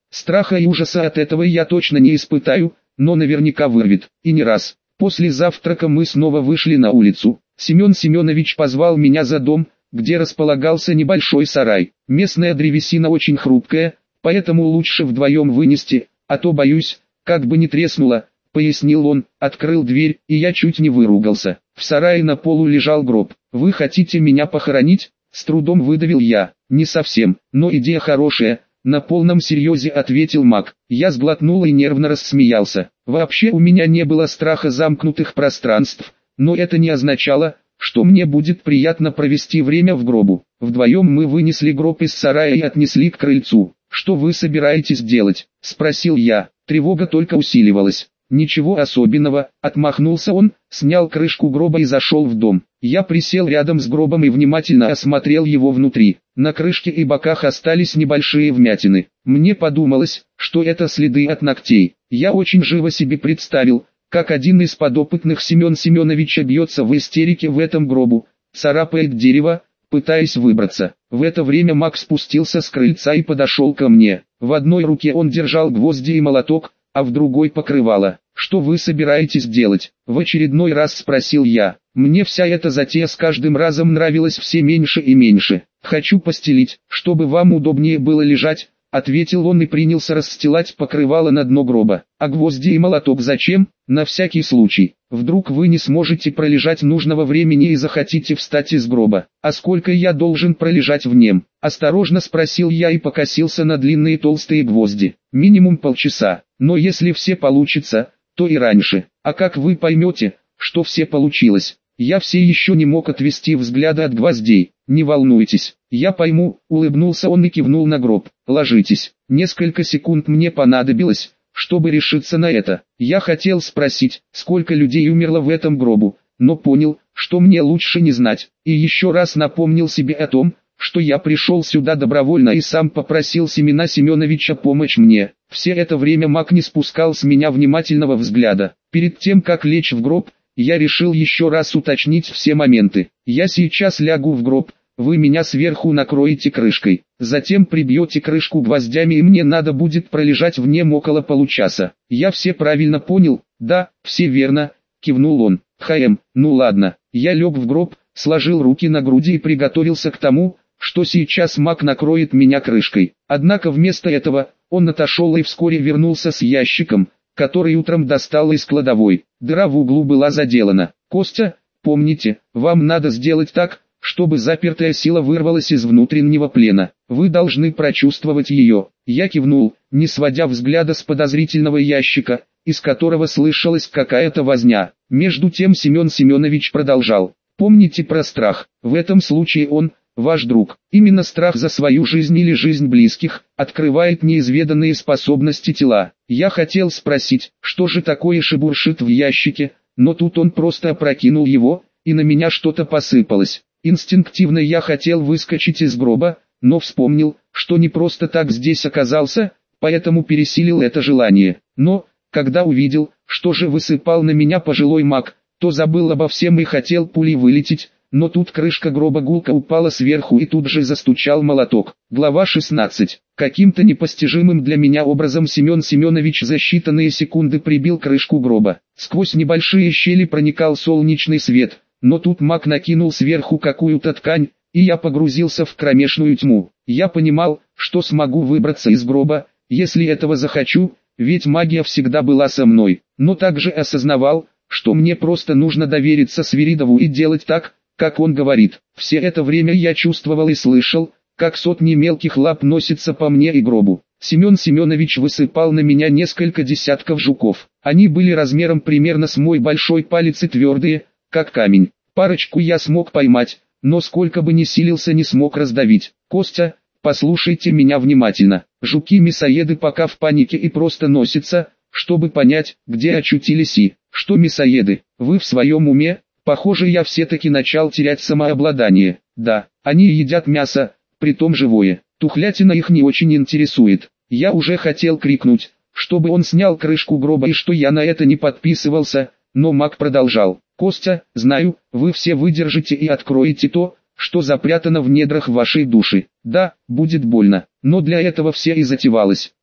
Страха и ужаса от этого я точно не испытаю, но наверняка вырвет, и не раз. После завтрака мы снова вышли на улицу. Семен Семенович позвал меня за дом, где располагался небольшой сарай. Местная древесина очень хрупкая, поэтому лучше вдвоем вынести, а то боюсь, как бы не треснуло, пояснил он, открыл дверь, и я чуть не выругался. В сарае на полу лежал гроб. «Вы хотите меня похоронить?» — с трудом выдавил я. «Не совсем, но идея хорошая», — на полном серьезе ответил Мак. Я сглотнул и нервно рассмеялся. Вообще у меня не было страха замкнутых пространств, но это не означало, что мне будет приятно провести время в гробу. Вдвоем мы вынесли гроб из сарая и отнесли к крыльцу. «Что вы собираетесь делать?» — спросил я. Тревога только усиливалась. «Ничего особенного», — отмахнулся он, снял крышку гроба и зашел в дом. Я присел рядом с гробом и внимательно осмотрел его внутри. На крышке и боках остались небольшие вмятины. Мне подумалось, что это следы от ногтей. Я очень живо себе представил, как один из подопытных Семен Семеновича бьется в истерике в этом гробу, царапает дерево, пытаясь выбраться. В это время Мак спустился с крыльца и подошел ко мне. В одной руке он держал гвозди и молоток, а в другой покрывало. «Что вы собираетесь делать?» — в очередной раз спросил я. Мне вся эта затея с каждым разом нравилась все меньше и меньше. «Хочу постелить, чтобы вам удобнее было лежать», — ответил он и принялся расстилать покрывало на дно гроба. «А гвозди и молоток зачем?» «На всякий случай. Вдруг вы не сможете пролежать нужного времени и захотите встать из гроба. А сколько я должен пролежать в нем?» Осторожно спросил я и покосился на длинные толстые гвозди. «Минимум полчаса, но если все получится, то и раньше. А как вы поймете, что все получилось?» Я все еще не мог отвести взгляда от гвоздей. «Не волнуйтесь, я пойму», — улыбнулся он и кивнул на гроб. «Ложитесь». Несколько секунд мне понадобилось, чтобы решиться на это. Я хотел спросить, сколько людей умерло в этом гробу, но понял, что мне лучше не знать. И еще раз напомнил себе о том, что я пришел сюда добровольно и сам попросил Семена Семеновича помочь мне. Все это время Мак не спускал с меня внимательного взгляда. Перед тем, как лечь в гроб, я решил еще раз уточнить все моменты. «Я сейчас лягу в гроб, вы меня сверху накроете крышкой, затем прибьете крышку гвоздями и мне надо будет пролежать в нем около получаса. Я все правильно понял?» «Да, все верно», — кивнул он. Ну ладно». Я лег в гроб, сложил руки на груди и приготовился к тому, что сейчас Мак накроет меня крышкой. Однако вместо этого, он отошел и вскоре вернулся с ящиком, который утром достал из кладовой. Дыра в углу была заделана. «Костя, помните, вам надо сделать так, чтобы запертая сила вырвалась из внутреннего плена. Вы должны прочувствовать ее». Я кивнул, не сводя взгляда с подозрительного ящика, из которого слышалась какая-то возня. Между тем Семен Семенович продолжал. «Помните про страх. В этом случае он, ваш друг. Именно страх за свою жизнь или жизнь близких, открывает неизведанные способности тела. Я хотел спросить, что же такое шебуршит в ящике, но тут он просто опрокинул его, и на меня что-то посыпалось. Инстинктивно я хотел выскочить из гроба, но вспомнил, что не просто так здесь оказался, поэтому пересилил это желание. Но, когда увидел, что же высыпал на меня пожилой Мак, то забыл обо всем и хотел пулей вылететь, но тут крышка гроба гулко упала сверху и тут же застучал молоток. Глава 16. Каким-то непостижимым для меня образом Семен Семенович за считанные секунды прибил крышку гроба. Сквозь небольшие щели проникал солнечный свет, но тут Мак накинул сверху какую-то ткань, и я погрузился в кромешную тьму. Я понимал, что смогу выбраться из гроба, если этого захочу, ведь магия всегда была со мной, но также осознавал, что мне просто нужно довериться Свиридову и делать так, как он говорит. Все это время я чувствовал и слышал, как сотни мелких лап носятся по мне и гробу. Семен Семенович высыпал на меня несколько десятков жуков. Они были размером примерно с мой большой палец и твердые, как камень. Парочку я смог поймать, но сколько бы ни силился, не смог раздавить. «Костя, послушайте меня внимательно. Жуки-мясоеды пока в панике и просто носятся, чтобы понять, где очутились и...» «Что мясоеды? Вы в своем уме?» Похоже, я все-таки начал терять самообладание. Да, они едят мясо, притом живое. Тухлятина их не очень интересует. Я уже хотел крикнуть, чтобы он снял крышку гроба и что я на это не подписывался, но Мак продолжал. «Костя, знаю, вы все выдержите и откроете то, что запрятано в недрах вашей души. Да, будет больно, но для этого все и затевалось.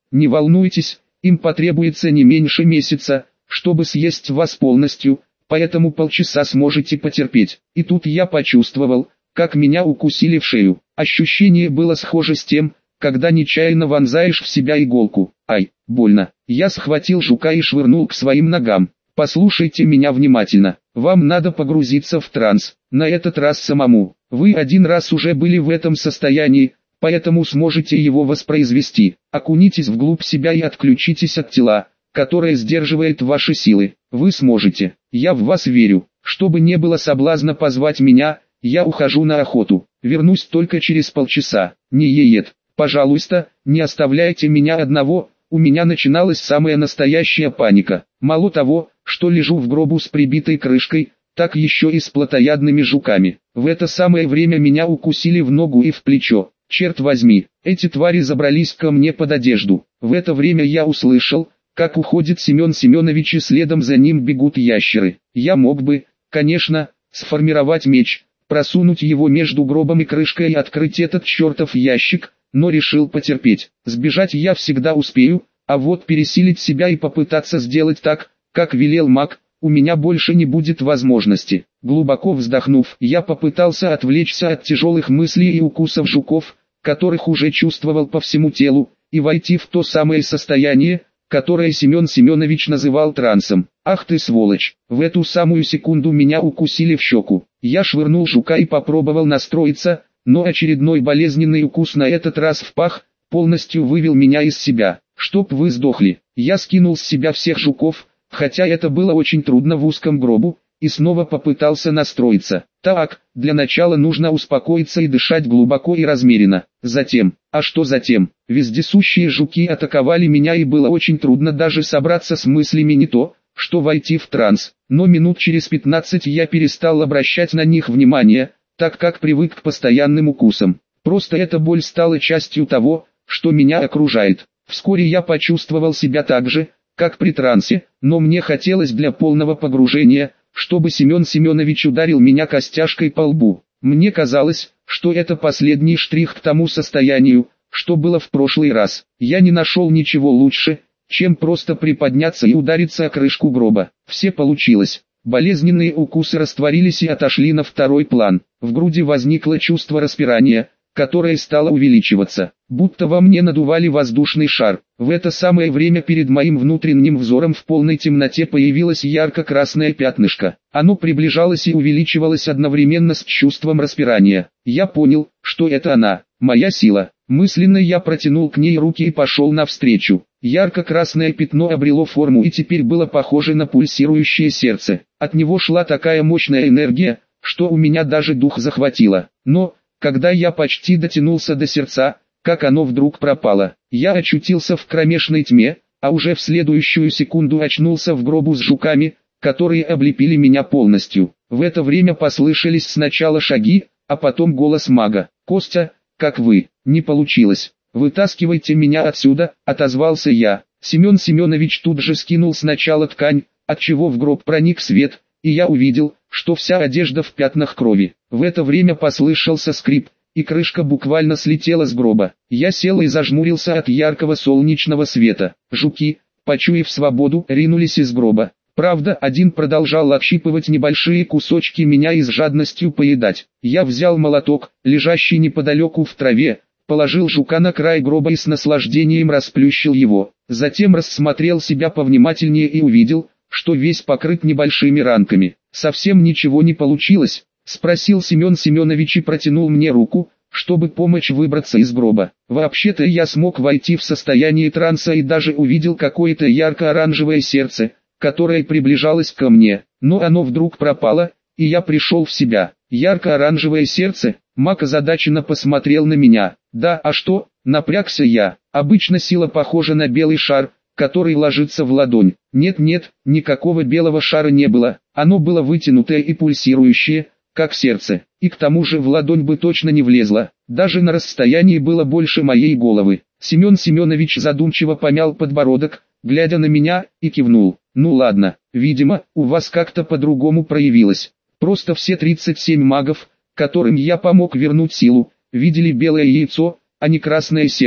Не волнуйтесь, им потребуется не меньше месяца, чтобы съесть вас полностью, поэтому полчаса сможете потерпеть. И тут я почувствовал, как меня укусили в шею. Ощущение было схоже с тем, когда нечаянно вонзаешь в себя иголку. Ай, больно. Я схватил жука и швырнул к своим ногам. Послушайте меня внимательно. Вам надо погрузиться в транс. На этот раз самому. Вы один раз уже были в этом состоянии, поэтому сможете его воспроизвести. Окунитесь вглубь себя и отключитесь от тела, которое сдерживает ваши силы. Вы сможете. Я в вас верю. Чтобы не было соблазна позвать меня, я ухожу на охоту. Вернусь только через полчаса. Не ед. Пожалуйста, не оставляйте меня одного. У меня начиналась самая настоящая паника. Мало того, что лежу в гробу с прибитой крышкой, так еще и с плотоядными жуками. В это самое время меня укусили в ногу и в плечо. Черт возьми, эти твари забрались ко мне под одежду. В это время я услышал, как уходит Семен Семенович и следом за ним бегут ящеры. Я мог бы, конечно, сформировать меч, просунуть его между гробом и крышкой и открыть этот чертов ящик, но решил потерпеть. Сбежать я всегда успею, а вот пересилить себя и попытаться сделать так, как велел маг, у меня больше не будет возможности. Глубоко вздохнув, я попытался отвлечься от тяжелых мыслей и укусов жуков, которых уже чувствовал по всему телу, и войти в то самое состояние, которое Семен Семенович называл трансом. Ах ты сволочь! В эту самую секунду меня укусили в щеку. Я швырнул жука и попробовал настроиться, но очередной болезненный укус на этот раз в пах, полностью вывел меня из себя. Чтоб вы сдохли. Я скинул с себя всех жуков, хотя это было очень трудно в узком гробу, и снова попытался настроиться. Так, для начала нужно успокоиться и дышать глубоко и размеренно. Затем, а что затем? Вездесущие жуки атаковали меня и было очень трудно даже собраться с мыслями не то, что войти в транс. Но минут через 15 я перестал обращать на них внимание, так как привык к постоянным укусам. Просто эта боль стала частью того, что меня окружает. Вскоре я почувствовал себя так же, как при трансе, но мне хотелось для полного погружения, чтобы Семен Семенович ударил меня костяшкой по лбу. Мне казалось, что это последний штрих к тому состоянию, что было в прошлый раз. Я не нашел ничего лучше, чем просто приподняться и удариться о крышку гроба. Все получилось. Болезненные укусы растворились и отошли на второй план. В груди возникло чувство распирания, которое стало увеличиваться, будто во мне надували воздушный шар. В это самое время перед моим внутренним взором в полной темноте появилось ярко-красное пятнышко. Оно приближалось и увеличивалось одновременно с чувством распирания. Я понял, что это она, моя сила. Мысленно я протянул к ней руки и пошел навстречу. Ярко-красное пятно обрело форму и теперь было похоже на пульсирующее сердце. От него шла такая мощная энергия, что у меня даже дух захватило. Но, когда я почти дотянулся до сердца, как оно вдруг пропало, я очутился в кромешной тьме, а уже в следующую секунду очнулся в гробу с жуками, которые облепили меня полностью. В это время послышались сначала шаги, а потом голос мага. «Костя, как вы? Не получилось. Вытаскивайте меня отсюда», — отозвался я. Семен Семенович тут же скинул сначала ткань, отчего в гроб проник свет, и я увидел, что вся одежда в пятнах крови. В это время послышался скрип, и крышка буквально слетела с гроба. Я сел и зажмурился от яркого солнечного света. Жуки, почуяв свободу, ринулись из гроба. Правда, один продолжал отщипывать небольшие кусочки меня и с жадностью поедать. Я взял молоток, лежащий неподалеку в траве, положил жука на край гроба и с наслаждением расплющил его. Затем рассмотрел себя повнимательнее и увидел, что весь покрыт небольшими ранками. «Совсем ничего не получилось?» — спросил Семен Семенович и протянул мне руку, чтобы помочь выбраться из гроба. Вообще-то я смог войти в состояние транса и даже увидел какое-то ярко-оранжевое сердце, которое приближалось ко мне, но оно вдруг пропало, и я пришел в себя. Ярко-оранжевое сердце? Маг озадаченно посмотрел на меня. Да, а что? Напрягся я. Обычно сила похожа на белый шар, который ложится в ладонь. Нет, никакого белого шара не было. Оно было вытянутое и пульсирующее, как сердце. И к тому же в ладонь бы точно не влезло. Даже на расстоянии было больше моей головы. Семен Семенович задумчиво помял подбородок, глядя на меня, и кивнул. Ну ладно, видимо, у вас как-то по-другому проявилось. Просто все 37 магов, которым я помог вернуть силу, видели белое яйцо, а не красное сердце.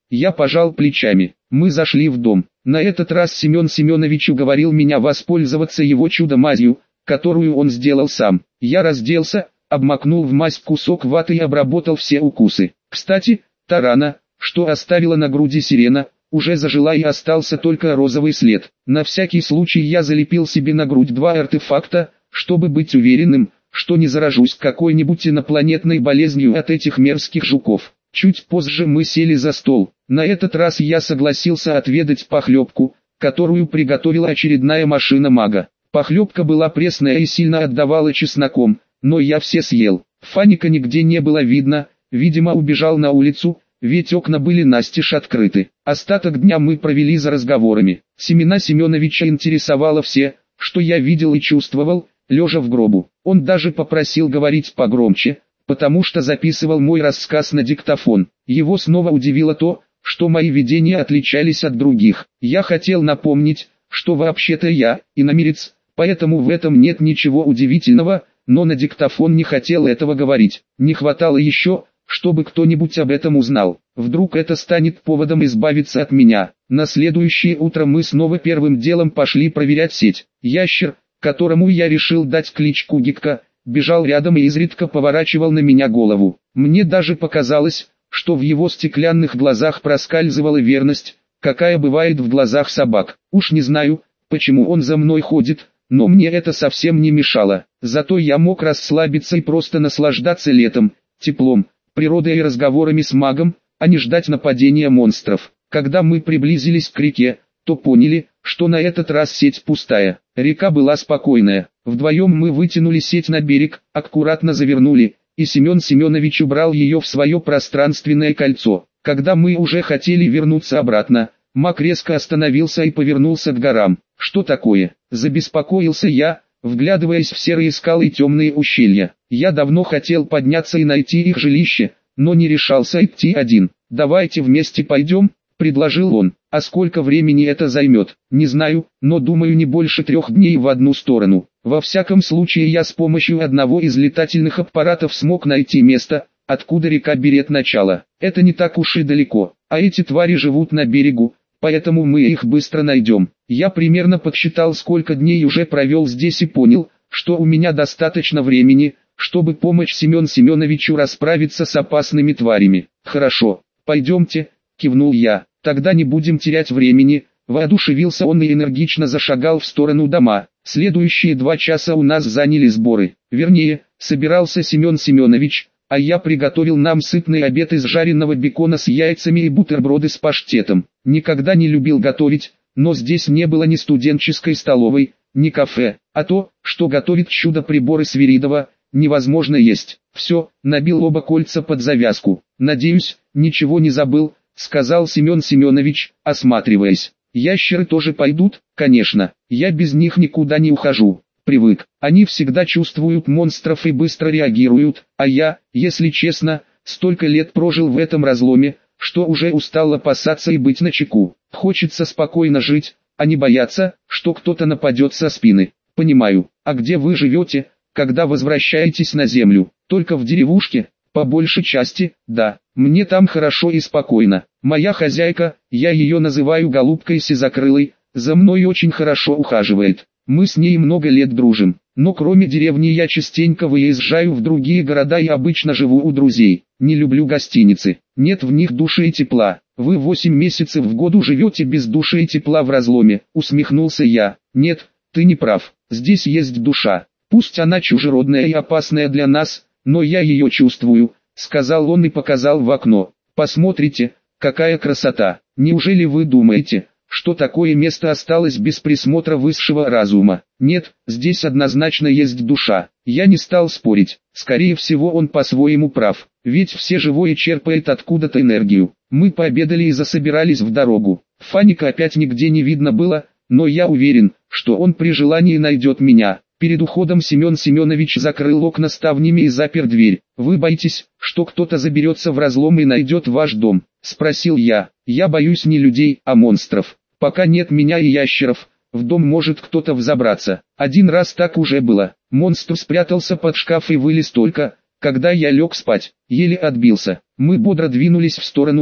Я пожал плечами. Мы зашли в дом. На этот раз Семен Семенович уговорил меня воспользоваться его чудо-мазью, которую он сделал сам. Я разделся, обмакнул в мазь кусок ваты и обработал все укусы. Кстати, та рана, что оставила на груди сирена, уже зажила и остался только розовый след. На всякий случай я залепил себе на грудь 2 артефакта, чтобы быть уверенным, что не заражусь какой-нибудь инопланетной болезнью от этих мерзких жуков. Чуть позже мы сели за стол. На этот раз я согласился отведать похлебку, которую приготовила очередная машина мага. Похлебка была пресная и сильно отдавала чесноком, но я все съел. Фаника нигде не было видно, видимо убежал на улицу, ведь окна были настежь открыты. Остаток дня мы провели за разговорами. Семена Семеновича интересовало все, что я видел и чувствовал, лежа в гробу. Он даже попросил говорить погромче, потому что записывал мой рассказ на диктофон. Его снова удивило то, что мои видения отличались от других. Я хотел напомнить, что вообще-то я иномирец, поэтому в этом нет ничего удивительного, но на диктофон не хотел этого говорить. Не хватало еще, чтобы кто-нибудь об этом узнал. Вдруг это станет поводом избавиться от меня. На следующее утро мы снова первым делом пошли проверять сеть. Ящер, которому я решил дать кличку Гикка, бежал рядом и изредка поворачивал на меня голову. Мне даже показалось, что в его стеклянных глазах проскальзывала верность, какая бывает в глазах собак. Уж не знаю, почему он за мной ходит, но мне это совсем не мешало. Зато я мог расслабиться и просто наслаждаться летом, теплом, природой и разговорами с магом, а не ждать нападения монстров. Когда мы приблизились к реке, то поняли, что на этот раз сеть пустая. Река была спокойная. Вдвоем мы вытянули сеть на берег, аккуратно завернули, и Семен Семенович убрал ее в свое пространственное кольцо. Когда мы уже хотели вернуться обратно, маг резко остановился и повернулся к горам. Что такое? Забеспокоился я, вглядываясь в серые скалы и темные ущелья. Я давно хотел подняться и найти их жилище, но не решался идти один. «Давайте вместе пойдем», — предложил он. «А сколько времени это займет? Не знаю, но думаю не больше 3 дней в одну сторону. Во всяком случае я с помощью одного из летательных аппаратов смог найти место, откуда река берет начало. Это не так уж и далеко, а эти твари живут на берегу, поэтому мы их быстро найдем». Я примерно подсчитал, сколько дней уже провел здесь и понял, что у меня достаточно времени, чтобы помочь Семену Семеновичу расправиться с опасными тварями. «Хорошо, пойдемте», — кивнул я. «Тогда не будем терять времени», — воодушевился он и энергично зашагал в сторону дома. Следующие 2 часа у нас заняли сборы. Вернее, собирался Семен Семенович, а я приготовил нам сытный обед из жареного бекона с яйцами и бутерброды с паштетом. Никогда не любил готовить, но здесь не было ни студенческой столовой, ни кафе, а то, что готовит чудо-приборы Свиридова, невозможно есть. Все, набил оба кольца под завязку. «Надеюсь, ничего не забыл», — сказал Семен Семенович, осматриваясь. «Ящеры тоже пойдут?» «Конечно, я без них никуда не ухожу. Привык. Они всегда чувствуют монстров и быстро реагируют, а я, если честно, столько лет прожил в этом разломе, что уже устал опасаться и быть начеку. Хочется спокойно жить, а не бояться, что кто-то нападет со спины. Понимаю. А где вы живете, когда возвращаетесь на землю? Только в деревушке?» «По большей части, да. Мне там хорошо и спокойно. Моя хозяйка, я ее называю голубкой сизокрылой, за мной очень хорошо ухаживает. Мы с ней много лет дружим. Но кроме деревни я частенько выезжаю в другие города и обычно живу у друзей. Не люблю гостиницы. Нет в них души и тепла. Вы 8 месяцев в году живете без души и тепла в разломе», — усмехнулся я. «Нет, ты не прав. Здесь есть душа. Пусть она чужеродная и опасная для нас, но я ее чувствую», — сказал он и показал в окно. «Посмотрите, какая красота. Неужели вы думаете, что такое место осталось без присмотра высшего разума? Нет, здесь однозначно есть душа». Я не стал спорить. Скорее всего он по-своему прав, ведь все живое черпает откуда-то энергию. Мы пообедали и засобирались в дорогу. Фаника опять нигде не видно было, но я уверен, что он при желании найдет меня. Перед уходом Семен Семенович закрыл окна ставнями и запер дверь. «Вы боитесь, что кто-то заберется в разлом и найдет ваш дом?» — спросил я. «Я боюсь не людей, а монстров. Пока нет меня и ящеров, в дом может кто-то взобраться. Один раз так уже было. Монстр спрятался под шкаф и вылез только, когда я лег спать. Еле отбился. Мы бодро двинулись в сторону гор.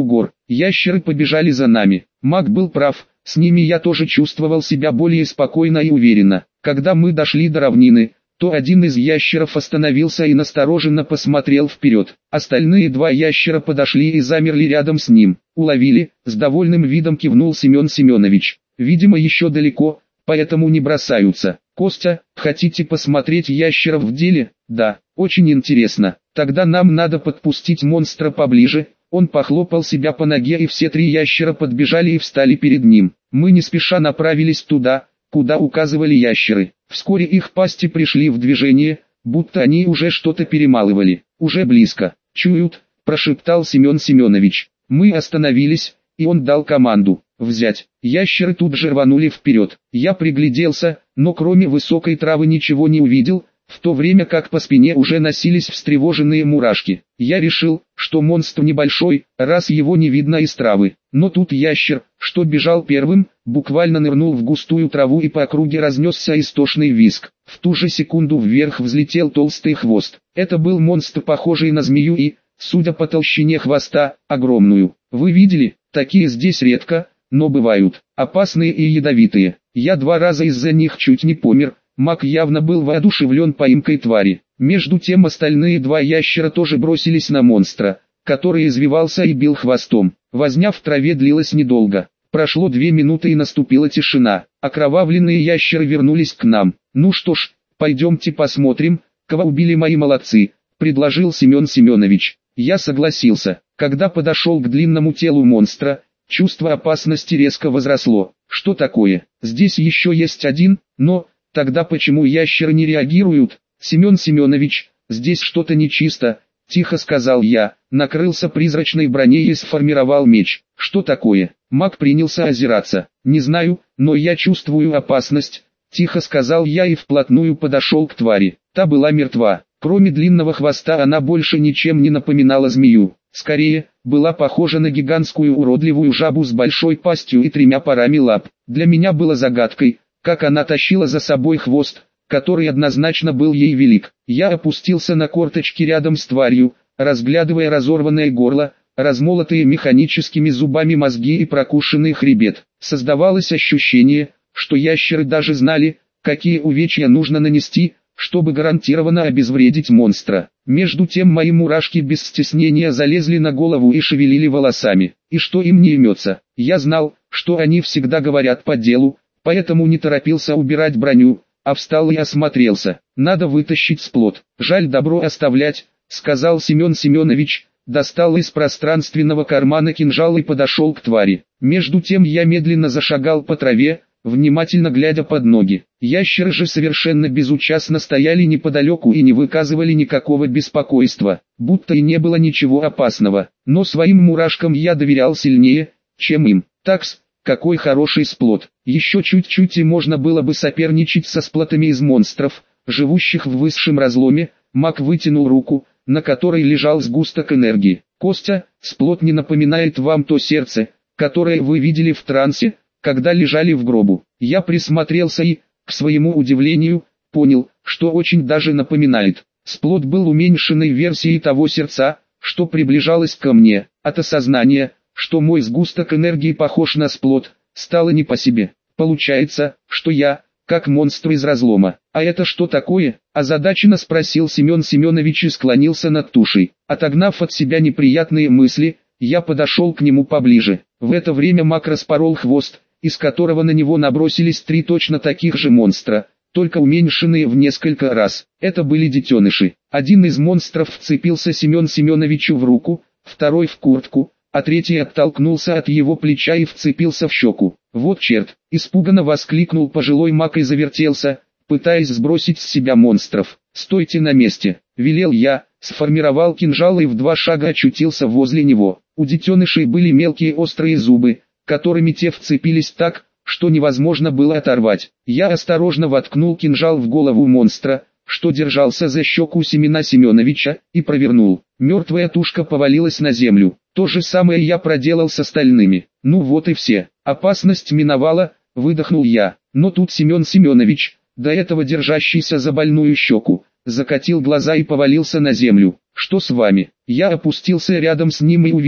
ящеры побежали за нами. Маг был прав, с ними я тоже чувствовал себя более спокойно и уверенно. Когда мы дошли до равнины, то один из ящеров остановился и настороженно посмотрел вперед. Остальные два ящера подошли и замерли рядом с ним. Уловили, с довольным видом кивнул Семен Семенович. Видимо, еще далеко, поэтому не бросаются. Костя, хотите посмотреть ящеров в деле? Да, очень интересно. Тогда нам надо подпустить монстра поближе. Он похлопал себя по ноге, и все три ящера подбежали и встали перед ним. Мы не спеша направились туда, куда указывали ящеры. Вскоре их пасти пришли в движение, будто они уже что-то перемалывали. Уже близко. Чуют, прошептал Семен Семенович. Мы остановились, и он дал команду «взять». Ящеры тут же рванули вперед. Я пригляделся, но кроме высокой травы ничего не увидел, в то время как по спине уже носились встревоженные мурашки. Я решил, что монстр небольшой, раз его не видно из травы. Но тут ящер, что бежал первым, буквально нырнул в густую траву, и по округе разнесся истошный визг. В ту же секунду вверх взлетел толстый хвост. Это был монстр, похожий на змею и, судя по толщине хвоста, огромную. Вы видели? Такие здесь редко, но бывают. Опасные и ядовитые. Я 2 раза из-за них чуть не помер. Маг явно был воодушевлен поимкой твари. Между тем остальные 2 ящера тоже бросились на монстра, который извивался и бил хвостом. Возня в траве длилась недолго. Прошло 2 минуты и наступила тишина. Окровавленные ящеры вернулись к нам. Ну что ж, пойдемте посмотрим, кого убили мои молодцы, предложил Семен Семенович. Я согласился. Когда подошел к длинному телу монстра, чувство опасности резко возросло. Что такое? Здесь еще есть один, но... Тогда почему ящеры не реагируют? Семен Семенович, здесь что-то нечисто, тихо сказал я, накрылся призрачной броней и сформировал меч. Что такое? Маг принялся озираться. Не знаю, но я чувствую опасность, тихо сказал я и вплотную подошел к твари. Та была мертва. Кроме длинного хвоста она больше ничем не напоминала змею. Скорее, была похожа на гигантскую уродливую жабу с большой пастью и 3 парами лап. Для меня было загадкой, как она тащила за собой хвост, который однозначно был ей велик. Я опустился на корточки рядом с тварью, разглядывая разорванное горло, размолотые механическими зубами мозги и прокушенный хребет. Создавалось ощущение, что ящеры даже знали, какие увечья нужно нанести, чтобы гарантированно обезвредить монстра. Между тем мои мурашки без стеснения залезли на голову и шевелили волосами. И что им не имется? Я знал, что они всегда говорят по делу, поэтому не торопился убирать броню, а встал и осмотрелся. Надо вытащить сплот. Жаль добро оставлять, сказал Семен Семенович, достал из пространственного кармана кинжал и подошел к твари. Между тем я медленно зашагал по траве, внимательно глядя под ноги. Ящеры же совершенно безучастно стояли неподалеку и не выказывали никакого беспокойства, будто и не было ничего опасного. Но своим мурашкам я доверял сильнее, чем им. Такс, какой хороший сплот. Еще чуть-чуть и можно было бы соперничать со сплотами из монстров, живущих в высшем разломе. Маг вытянул руку, на которой лежал сгусток энергии. Костя, сплот не напоминает вам то сердце, которое вы видели в трансе, когда лежали в гробу. Я присмотрелся и, к своему удивлению, понял, что очень даже напоминает. Сплот был уменьшенной версией того сердца, что приближалось ко мне. От осознания, что мой сгусток энергии похож на сплот, стало не по себе. Получается, что я, как монстр из разлома. А это что такое? Озадаченно спросил Семен Семенович и склонился над тушей. Отогнав от себя неприятные мысли, я подошел к нему поближе. В это время маг распорол хвост, из которого на него набросились 3 точно таких же монстра, только уменьшенные в несколько раз. Это были детеныши. Один из монстров вцепился Семен Семеновичу в руку, второй в куртку, а третий оттолкнулся от его плеча и вцепился в щеку. «Вот черт!» – испуганно воскликнул пожилой маг и завертелся, пытаясь сбросить с себя монстров. «Стойте на месте!» – велел я, сформировал кинжал и в 2 шага очутился возле него. У детенышей были мелкие острые зубы, которыми те вцепились так, что невозможно было оторвать. Я осторожно воткнул кинжал в голову монстра, что держался за щеку Семена Семеновича, и провернул. Мертвая тушка повалилась на землю. То же самое я проделал с остальными. Ну вот и все. Опасность миновала, выдохнул я. Но тут Семен Семенович, до этого держащийся за больную щеку, закатил глаза и повалился на землю. «Что с вами?» Я опустился рядом с ним и увидел,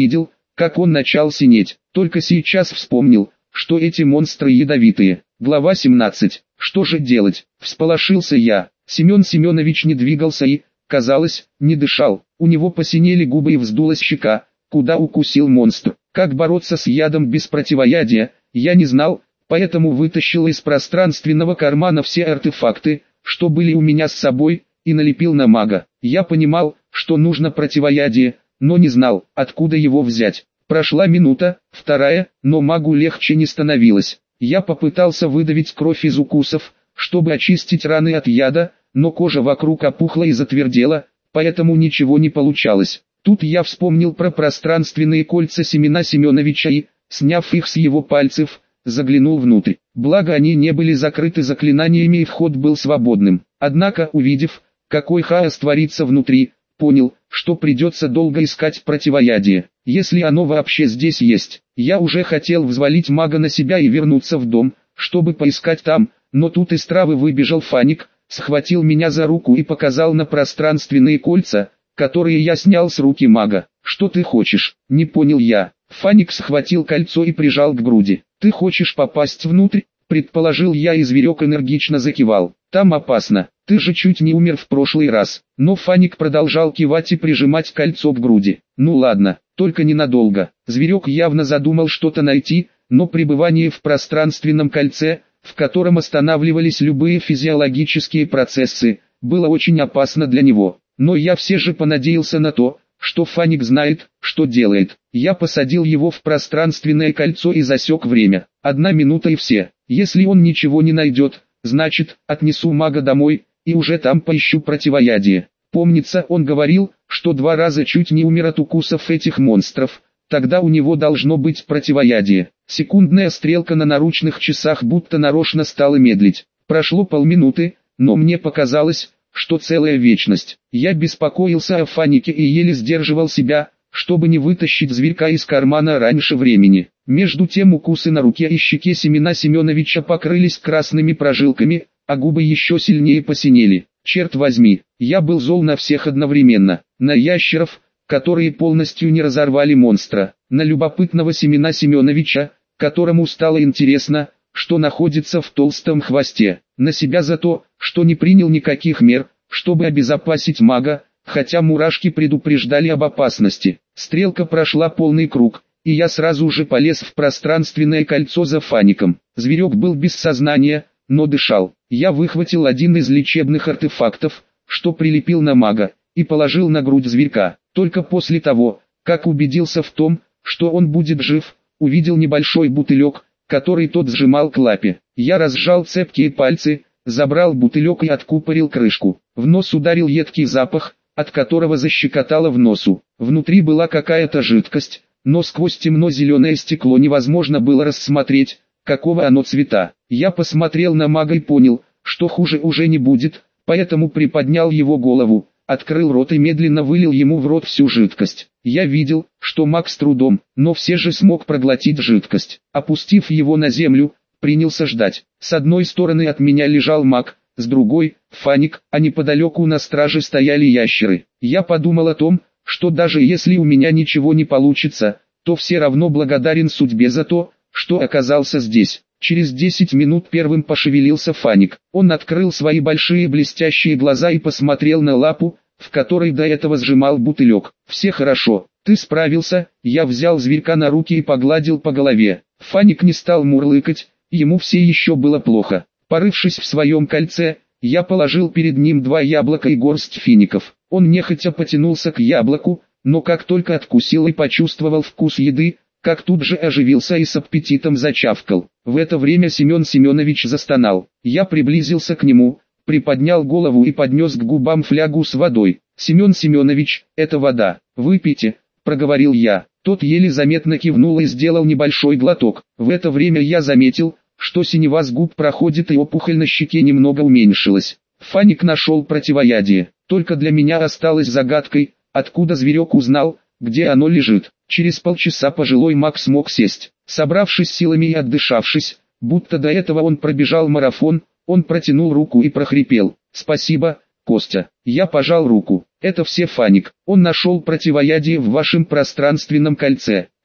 как он начал синеть. Только сейчас вспомнил, что эти монстры ядовитые. Глава 17. Что же делать? Всполошился я. Семен Семенович не двигался и, казалось, не дышал. У него посинели губы и вздулась щека, куда укусил монстр. Как бороться с ядом без противоядия, я не знал, поэтому вытащил из пространственного кармана все артефакты, что были у меня с собой, и налепил на мага. Я понимал, что нужно противоядие, но не знал, откуда его взять. Прошла минута, вторая, но магу легче не становилось. Я попытался выдавить кровь из укусов, чтобы очистить раны от яда, но кожа вокруг опухла и затвердела, поэтому ничего не получалось. Тут я вспомнил про пространственные кольца Семена Семеновича и, сняв их с его пальцев, заглянул внутрь. Благо они не были закрыты заклинаниями и вход был свободным. Однако, увидев, какой хаос творится внутри, понял, что придется долго искать противоядие, если оно вообще здесь есть. Я уже хотел взвалить мага на себя и вернуться в дом, чтобы поискать там, но тут из травы выбежал Фаник, схватил меня за руку и показал на пространственные кольца, которые я снял с руки мага. «Что ты хочешь?» — не понял я. Фаник схватил кольцо и прижал к груди. «Ты хочешь попасть внутрь?» — предположил я, и зверек энергично закивал. «Там опасно, ты же чуть не умер в прошлый раз». Но Фаник продолжал кивать и прижимать кольцо к груди. «Ну ладно, только ненадолго». Зверек явно задумал что-то найти, но пребывание в пространственном кольце, в котором останавливались любые физиологические процессы, было очень опасно для него. Но я все же понадеялся на то, что Фаник знает, что делает. Я посадил его в пространственное кольцо и засек время. 1 минута и все. Если он ничего не найдет, значит, отнесу мага домой, и уже там поищу противоядие. Помнится, он говорил, что 2 раза чуть не умер от укусов этих монстров. Тогда у него должно быть противоядие. Секундная стрелка на наручных часах будто нарочно стала медлить. Прошло полминуты, но мне показалось, что целая вечность. Я беспокоился о Фанике и еле сдерживал себя, чтобы не вытащить зверька из кармана раньше времени. Между тем укусы на руке и щеке Семена Семеновича покрылись красными прожилками, а губы еще сильнее посинели. Черт возьми, я был зол на всех одновременно. На ящеров, которые полностью не разорвали монстра, на любопытного Семена Семеновича, которому стало интересно, что находится в толстом хвосте, на себя за то, что не принял никаких мер, чтобы обезопасить мага, хотя мурашки предупреждали об опасности. Стрелка прошла полный круг, и я сразу же полез в пространственное кольцо за Фаником. Зверек был без сознания, но дышал. Я выхватил один из лечебных артефактов, что прилепил на мага, и положил на грудь зверька. Только после того, как убедился в том, что он будет жив, увидел небольшой бутылек, который тот сжимал к лапе. Я разжал цепкие пальцы, забрал бутылек и откупорил крышку. В нос ударил едкий запах, от которого защекотало в носу. Внутри была какая-то жидкость, но сквозь темно-зеленое стекло невозможно было рассмотреть, какого оно цвета. Я посмотрел на мага и понял, что хуже уже не будет, поэтому приподнял его голову, открыл рот и медленно вылил ему в рот всю жидкость. Я видел, что маг с трудом, но все же смог проглотить жидкость. Опустив его на землю, принялся ждать. С одной стороны от меня лежал маг, с другой — Фаник, а неподалеку на страже стояли ящеры. Я подумал о том, что даже если у меня ничего не получится, то все равно благодарен судьбе за то, что оказался здесь. Через 10 минут первым пошевелился Фаник. Он открыл свои большие блестящие глаза и посмотрел на лапу, в которой до этого сжимал бутылек. «Все хорошо, ты справился». Я взял зверька на руки и погладил по голове. Фаник не стал мурлыкать, ему все еще было плохо. Порывшись в своем кольце, я положил перед ним 2 яблока и горсть фиников. Он нехотя потянулся к яблоку, но как только откусил и почувствовал вкус еды, как тут же оживился и с аппетитом зачавкал. В это время Семен Семенович застонал. Я приблизился к нему, приподнял голову и поднес к губам флягу с водой. «Семен Семенович, это вода, выпейте», — проговорил я. Тот еле заметно кивнул и сделал небольшой глоток. В это время я заметил, что синева с губ проходит и опухоль на щеке немного уменьшилась. Фаник нашел противоядие. Только для меня осталось загадкой, откуда зверек узнал, где оно лежит. Через полчаса пожилой маг смог сесть. Собравшись силами и отдышавшись, будто до этого он пробежал марафон, он протянул руку и прохрипел: «Спасибо, Костя». Я пожал руку. «Это все, Фаник. Он нашел противоядие в вашем пространственном кольце.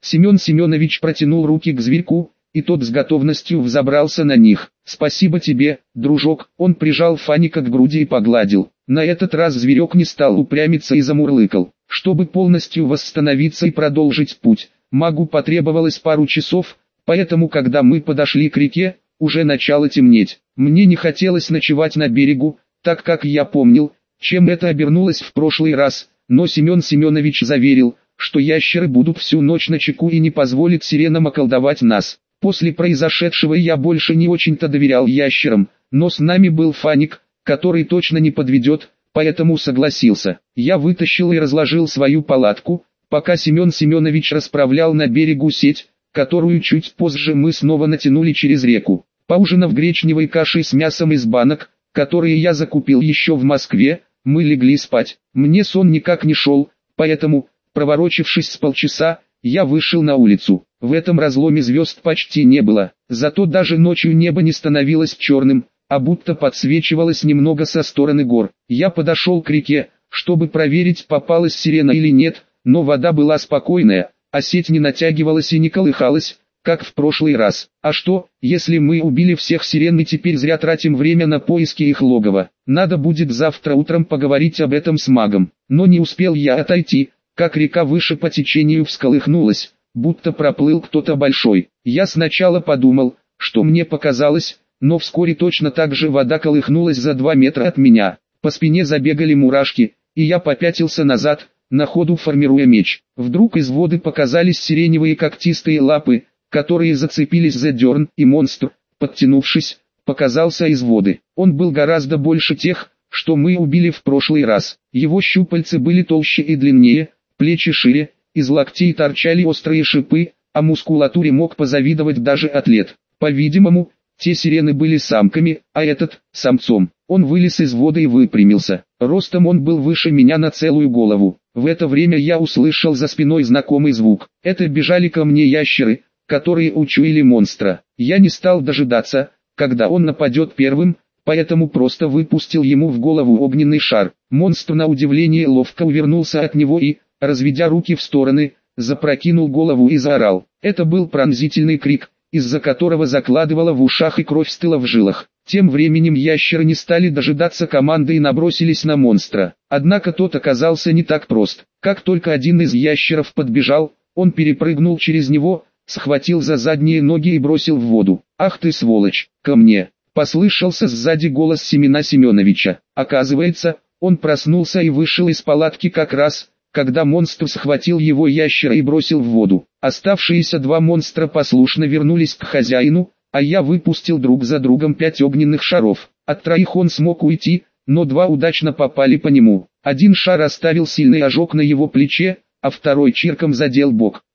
Семен Семенович протянул руки к зверьку, и тот с готовностью взобрался на них. «Спасибо тебе, дружок», он прижал Фаника к груди и погладил. На этот раз зверек не стал упрямиться и замурлыкал. Чтобы полностью восстановиться и продолжить путь, магу потребовалось пару часов, поэтому когда мы подошли к реке, уже начало темнеть. Мне не хотелось ночевать на берегу, так как я помнил, чем это обернулось в прошлый раз, но Семен Семенович заверил, что ящеры будут всю ночь начеку и не позволят сиренам околдовать нас. После произошедшего я больше не очень-то доверял ящерам, но с нами был Фаник, который точно не подведет, поэтому согласился. Я вытащил и разложил свою палатку, пока Семен Семенович расправлял на берегу сеть, которую чуть позже мы снова натянули через реку. Поужинав гречневой кашей с мясом из банок, которые я закупил еще в Москве, мы легли спать. Мне сон никак не шел, поэтому, проворочившись с полчаса, я вышел на улицу. В этом разломе звезд почти не было, зато даже ночью небо не становилось черным, а будто подсвечивалось немного со стороны гор. Я подошел к реке, чтобы проверить, попалась сирена или нет, но вода была спокойная, а сеть не натягивалась и не колыхалась, как в прошлый раз. А что, если мы убили всех сирен и теперь зря тратим время на поиски их логова? Надо будет завтра утром поговорить об этом с магом. Но не успел я отойти, как река выше по течению всколыхнулась, будто проплыл кто-то большой. Я сначала подумал, что мне показалось, но вскоре точно так же вода колыхнулась за 2 метра от меня. По спине забегали мурашки, и я попятился назад, на ходу формируя меч. Вдруг из воды показались сиреневые когтистые лапы, которые зацепились за дерн, и монстр, подтянувшись, показался из воды. Он был гораздо больше тех, что мы убили в прошлый раз. Его щупальцы были толще и длиннее, плечи шире, из локтей торчали острые шипы, а мускулатуре мог позавидовать даже атлет. По-видимому, те сирены были самками, а этот – самцом. Он вылез из воды и выпрямился. Ростом он был выше меня на целую голову. В это время я услышал за спиной знакомый звук. Это бежали ко мне ящеры, которые учуяли монстра. Я не стал дожидаться, когда он нападет первым, поэтому просто выпустил ему в голову огненный шар. Монстр на удивление ловко увернулся от него и, разведя руки в стороны, запрокинул голову и заорал. Это был пронзительный крик, из-за которого закладывало в ушах и кровь стыла в жилах. Тем временем ящеры не стали дожидаться команды и набросились на монстра. Однако тот оказался не так прост. Как только один из ящеров подбежал, он перепрыгнул через него, схватил за задние ноги и бросил в воду. «Ах ты сволочь, ко мне!» — послышался сзади голос Семена Семеновича. Оказывается, он проснулся и вышел из палатки как раз, когда монстр схватил его ящера и бросил в воду. Оставшиеся 2 монстра послушно вернулись к хозяину, а я выпустил друг за другом 5 огненных шаров. От 3 он смог уйти, но 2 удачно попали по нему. Один шар оставил сильный ожог на его плече, а второй чирком задел бок.